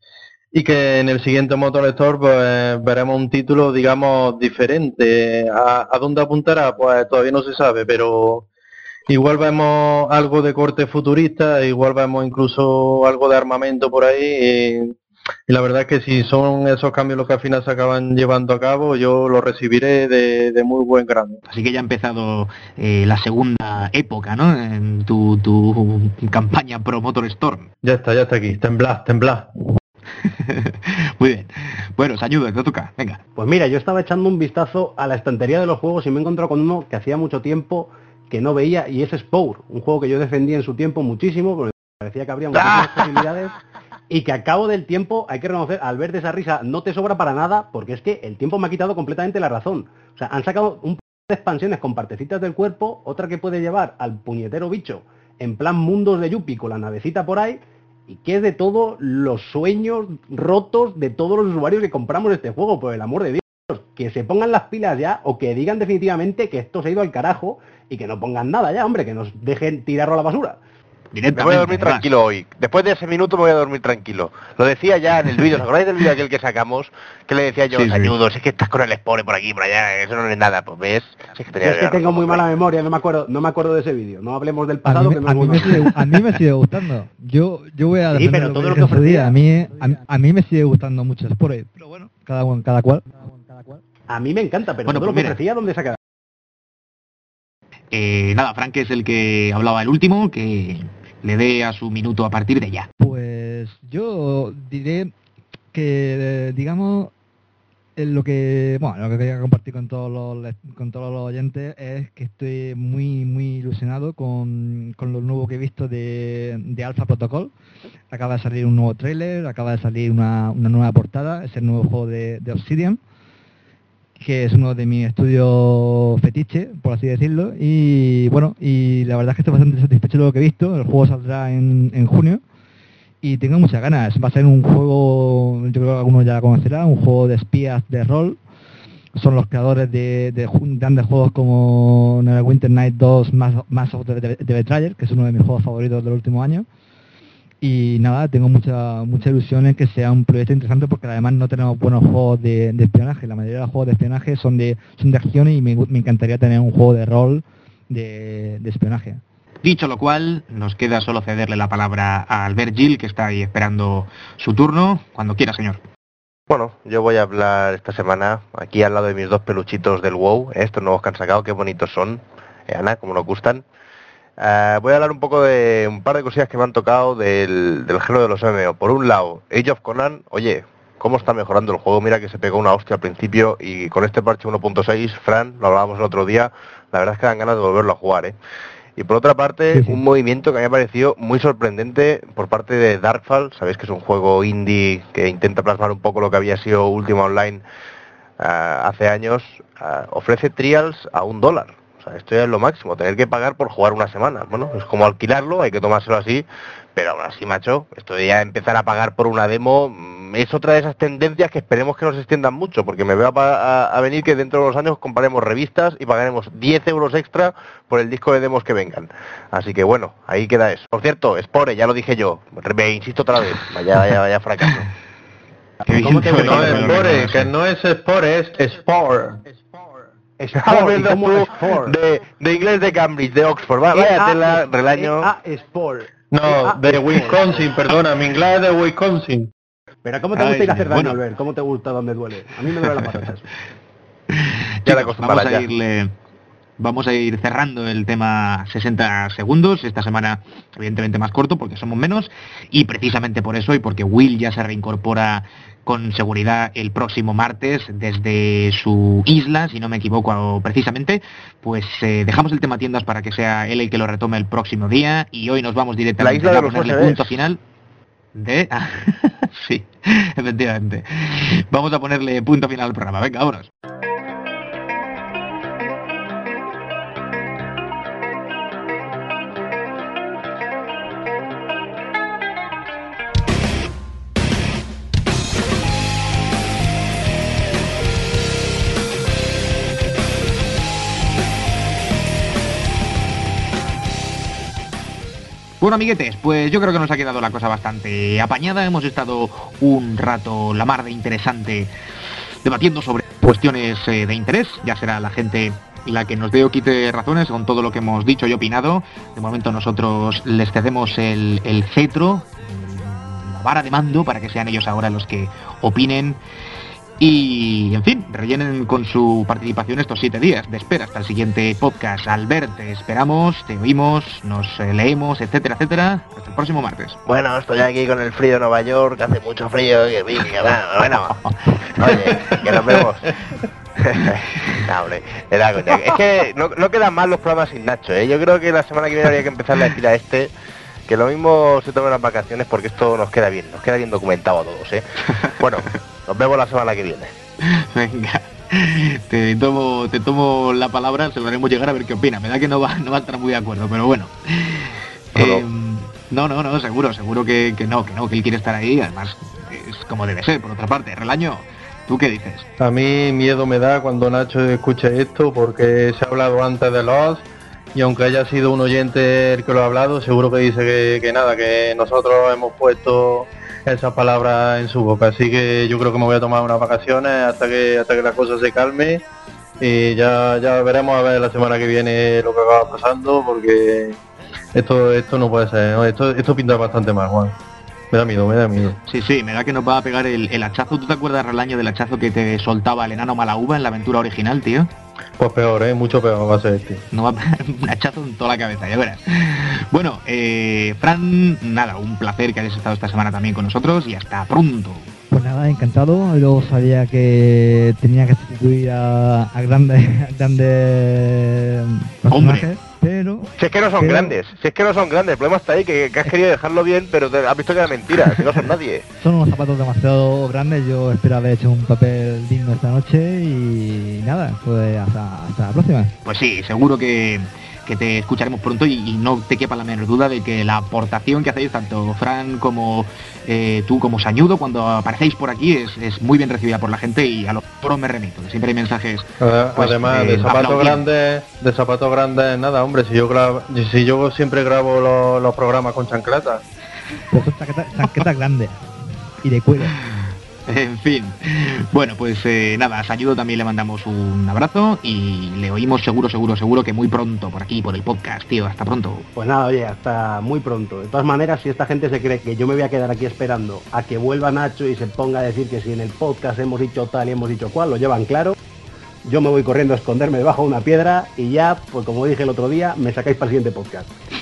y que en el siguiente Motor Store pues veremos un título, digamos, diferente. ¿A dónde apuntará? Pues todavía no se sabe, pero igual vemos algo de corte futurista, igual vemos incluso algo de armamento por ahí. Y la verdad es que si son esos cambios los que al final se acaban llevando a cabo, yo los recibiré de muy buen grado. Así que ya ha empezado la segunda época, ¿no? En tu campaña pro Motor Storm. Ya está aquí. Temblad. Muy bien. Bueno, Sañudo, te toca. Venga. Pues mira, yo estaba echando un vistazo a la estantería de los juegos y me he encontrado con uno que hacía mucho tiempo que no veía, y es Spore, un juego que yo defendí en su tiempo muchísimo, porque me parecía que habría muchísimas posibilidades, y que a cabo del tiempo, hay que reconocer, al ver de esa risa, no te sobra para nada, porque es que el tiempo me ha quitado completamente la razón. O sea, han sacado un par de expansiones con partecitas del cuerpo, otra que puede llevar al puñetero bicho en plan mundos de Yuppie con la navecita por ahí, y que es de todos los sueños rotos de todos los usuarios que compramos este juego, por el amor de Dios. Que se pongan las pilas ya, o que digan definitivamente que esto se ha ido al carajo, y que no pongan nada ya, hombre, que nos dejen tirarlo a la basura. Me voy a dormir tranquilo hoy. Después de ese minuto me voy a dormir tranquilo. Lo decía ya en el vídeo, ¿os acordáis del vídeo aquel que sacamos? Que le decía yo, Sañudos, es que estás con el Spore por aquí, por allá, eso no es nada, pues ves. Es que tengo muy mala memoria, no me acuerdo de ese vídeo. No hablemos del pasado, a mí me sigue gustando. Yo voy a sí, pero todo lo que ofrecía. A mí me sigue gustando mucho Spore, pero bueno, cada cual. A mí me encanta, pero bueno, todo lo que ofrecía, ¿dónde se ha quedado? Nada, Frank es el que hablaba el último, que le dé a su minuto a partir de ya. Pues yo diré que, digamos, lo que quería compartir con todos los oyentes es que estoy muy ilusionado con lo nuevo que he visto de Alpha Protocol. Acaba de salir un nuevo tráiler, acaba de salir una nueva portada, es el nuevo juego de Obsidian, que es uno de mis estudios fetiche, por así decirlo, y bueno, y la verdad es que estoy bastante satisfecho de lo que he visto. El juego saldrá en junio y tengo muchas ganas. Va a ser un juego, yo creo que algunos ya lo conocerán, un juego de espías de rol. Son los creadores de grandes juegos como Neverwinter Night 2, Mass of the Betrayer, que es uno de mis juegos favoritos del último año. Y nada, tengo mucha ilusión en que sea un proyecto interesante, porque además no tenemos buenos juegos de espionaje. La mayoría de los juegos de espionaje son de acción, y me encantaría tener un juego de rol de espionaje. Dicho lo cual, nos queda solo cederle la palabra a Albert Gil, que está ahí esperando su turno. Cuando quiera, señor. Bueno, yo voy a hablar esta semana aquí al lado de mis dos peluchitos del WoW, estos nuevos que han sacado, qué bonitos son, Ana, como nos gustan. Voy a hablar un poco de un par de cosillas que me han tocado del género de los MMO. Por un lado, Age of Conan, oye, cómo está mejorando el juego. Mira que se pegó una hostia al principio, y con este parche 1.6, Fran, lo hablábamos el otro día, la verdad es que dan ganas de volverlo a jugar, Y por otra parte, un movimiento que me ha parecido muy sorprendente por parte de Darkfall. Sabéis que es un juego indie que intenta plasmar un poco lo que había sido Ultima Online hace años. Ofrece trials a $1. O sea, esto ya es lo máximo, tener que pagar por jugar una semana. Bueno, es como alquilarlo, hay que tomárselo así, pero aún así, macho, esto de ya empezar a pagar por una demo es otra de esas tendencias que esperemos que no se extiendan mucho, porque me veo a venir que dentro de unos años compraremos revistas y pagaremos 10 euros extra por el disco de demos que vengan. Así que bueno, ahí queda eso. Por cierto, Spore, ya lo dije yo, me insisto otra vez, vaya fracaso. ¿Cómo que no es Spore? Que no es Spore, es Spore. De inglés de Cambridge, de Oxford, vaya tela, relaño. No, de Wisconsin, perdona, mi inglés es de Wisconsin. Pero ¿cómo te gusta ir a hacer daño, Albert? ¿Cómo te gusta donde duele? A mí me duele las patatas. Vamos a ir cerrando el tema 60 segundos, esta semana evidentemente más corto porque somos menos, y precisamente por eso, y porque Will ya se reincorpora con seguridad el próximo martes desde su isla, si no me equivoco precisamente, pues dejamos el tema tiendas para que sea él el que lo retome el próximo día, y hoy nos vamos directamente a ponerle punto final. Sí, efectivamente. Vamos a ponerle punto final al programa. Venga, vámonos. Bueno, amiguetes, pues yo creo que nos ha quedado la cosa bastante apañada. Hemos estado un rato la mar de interesante debatiendo sobre cuestiones de interés. Ya será la gente la que nos dé o quite razones con todo lo que hemos dicho y opinado. De momento nosotros les cedemos el cetro, la vara de mando, para que sean ellos ahora los que opinen. Y, en fin, rellenen con su participación estos 7 días de espera hasta el siguiente podcast. Albert, te esperamos, te oímos, nos leemos, etcétera, etcétera. Hasta el próximo martes. Bueno, estoy aquí con el frío de Nueva York, que hace mucho frío, que bueno, oye, que nos vemos. No, hombre, era coña. Es que no quedan mal los programas sin Nacho, ¿eh? Yo creo que la semana que viene habría que empezarle a decir a que lo mismo se tomen las vacaciones, porque esto nos queda bien documentado a todos, ¿eh? Bueno, nos vemos la semana que viene. Venga, te tomo la palabra, se lo haremos llegar a ver qué opina. Me da que no va a estar muy de acuerdo, pero bueno. No, seguro que no, que él quiere estar ahí. Además, es como debe ser. Por otra parte, Relaño, ¿tú qué dices? A mí miedo me da cuando Nacho escuche esto, porque se ha hablado antes de los, y aunque haya sido un oyente el que lo ha hablado, seguro que dice que nada, que nosotros hemos puesto esas palabras en su boca. Así que yo creo que me voy a tomar unas vacaciones hasta que la cosa se calme, y ya veremos a ver la semana que viene lo que va pasando, porque esto no puede ser, ¿no? Esto pinta bastante mal, Juan. Me da miedo. Sí, me da que nos va a pegar el hachazo. ¿Tú te acuerdas, Relaño, del hachazo que te soltaba el enano Malauba en la aventura original, tío? Pues peor, mucho peor va a ser este. No va a pegar un hachazo en toda la cabeza, ya verás. Bueno, Fran, nada, un placer que hayas estado esta semana también con nosotros y hasta pronto. Pues nada, encantado. Yo sabía que tenía que sustituir a grandes personajes, pero... Si es que no son grandes, el problema está ahí, que has querido dejarlo bien, pero has visto que era mentira, si no son nadie. Son unos zapatos demasiado grandes. Yo espero haber hecho un papel digno esta noche y nada, pues hasta la próxima. Pues sí, seguro que te escucharemos pronto y no te quepa la menor duda de que la aportación que hacéis, tanto Fran como tú como Sañudo, cuando aparecéis por aquí es muy bien recibida por la gente, y a los foros me remito, que siempre hay mensajes. Pues, además de zapatos grandes, nada, hombre, si yo siempre grabo los programas con chancletas. Pues son chancletas grandes y de cuero. En fin, bueno, pues nada, a Sañudo también le mandamos un abrazo y le oímos seguro que muy pronto por aquí, por el podcast, tío. Hasta pronto. Pues nada, oye, hasta muy pronto. De todas maneras, si esta gente se cree que yo me voy a quedar aquí esperando a que vuelva Nacho y se ponga a decir que si en el podcast hemos dicho tal y hemos dicho cual, lo llevan claro, yo me voy corriendo a esconderme debajo de una piedra y ya, pues como dije el otro día, me sacáis para el siguiente podcast.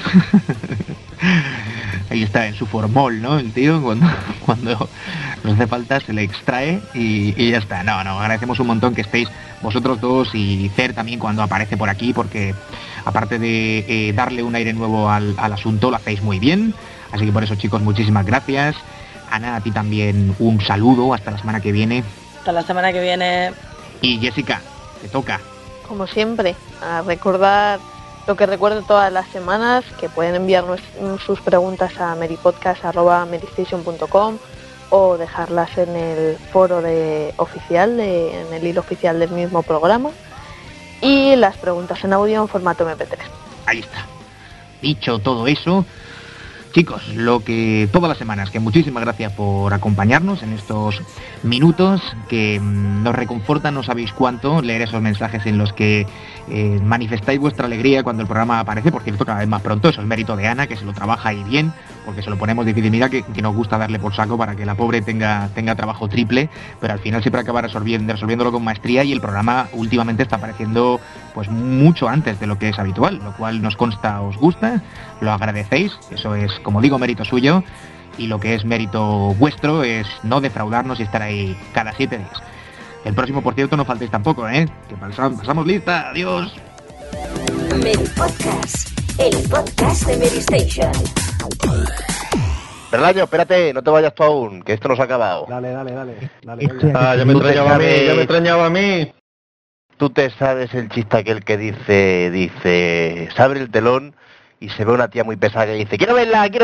Ahí está, en su formol, ¿no? El tío, cuando nos hace falta se le extrae y ya está. No, agradecemos un montón que estéis vosotros dos y Cer también cuando aparece por aquí, porque aparte de darle un aire nuevo al asunto, lo hacéis muy bien. Así que por eso, chicos, muchísimas gracias. Ana, a ti también un saludo, hasta la semana que viene. Hasta la semana que viene. Y Jessica, te toca. Como siempre, a recordar lo que recuerdo todas las semanas, que pueden enviar sus preguntas a meripodcast@meristation.com o dejarlas en el foro oficial, en el hilo oficial del mismo programa, y las preguntas en audio en formato MP3. Ahí está. Dicho todo eso, chicos, lo que todas las semanas, que muchísimas gracias por acompañarnos en estos minutos, que nos reconfortan, no sabéis cuánto, leer esos mensajes en los que manifestáis vuestra alegría cuando el programa aparece. Por cierto, cada vez más pronto, eso es mérito de Ana, que se lo trabaja ahí bien, porque se lo ponemos difícil. Mira que nos gusta darle por saco para que la pobre tenga trabajo triple, pero al final siempre acaba resolviéndolo con maestría, y el programa últimamente está apareciendo pues mucho antes de lo que es habitual, lo cual nos consta os gusta, lo agradecéis, eso es, como digo, mérito suyo, y lo que es mérito vuestro es no defraudarnos y estar ahí cada 7 días. El próximo, por cierto, no faltéis tampoco, que pasamos lista. Adiós. Meripodcast, el podcast de Meristation. Relaño, espérate, no te vayas tú aún, que esto no se ha acabado. Dale. Ya me extrañaba a mí. Tú te sabes el chiste aquel que dice, se abre el telón y se ve una tía muy pesada que dice, quiero verla. Se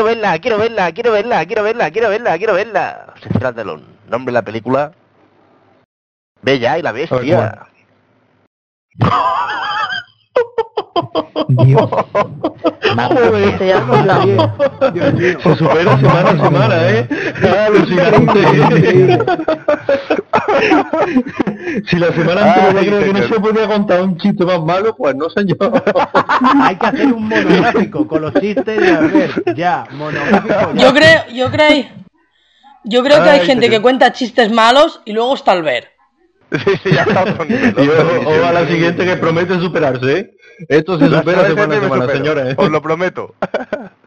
cierra el telón. Nombre de la película. Bella y la Bestia. Dios. Joder, Se ya lo contamos. Dios mío. Se supera semana a semana, ¿eh? Es alucinante. Si la semana anterior Ay, creo que no señor. se podía contar un chiste más malo, pues no, señor. Hay que hacer un monográfico con los chistes y a ver, ya, monográfico. Ya. Yo creo que hay Ay, gente señor. que cuenta chistes malos y luego está el ver. Sí, ya está otro nivel. Y o a la siguiente que promete superarse, ¿eh? Esto se La supera semana a me semana, supero, señores. Os lo prometo.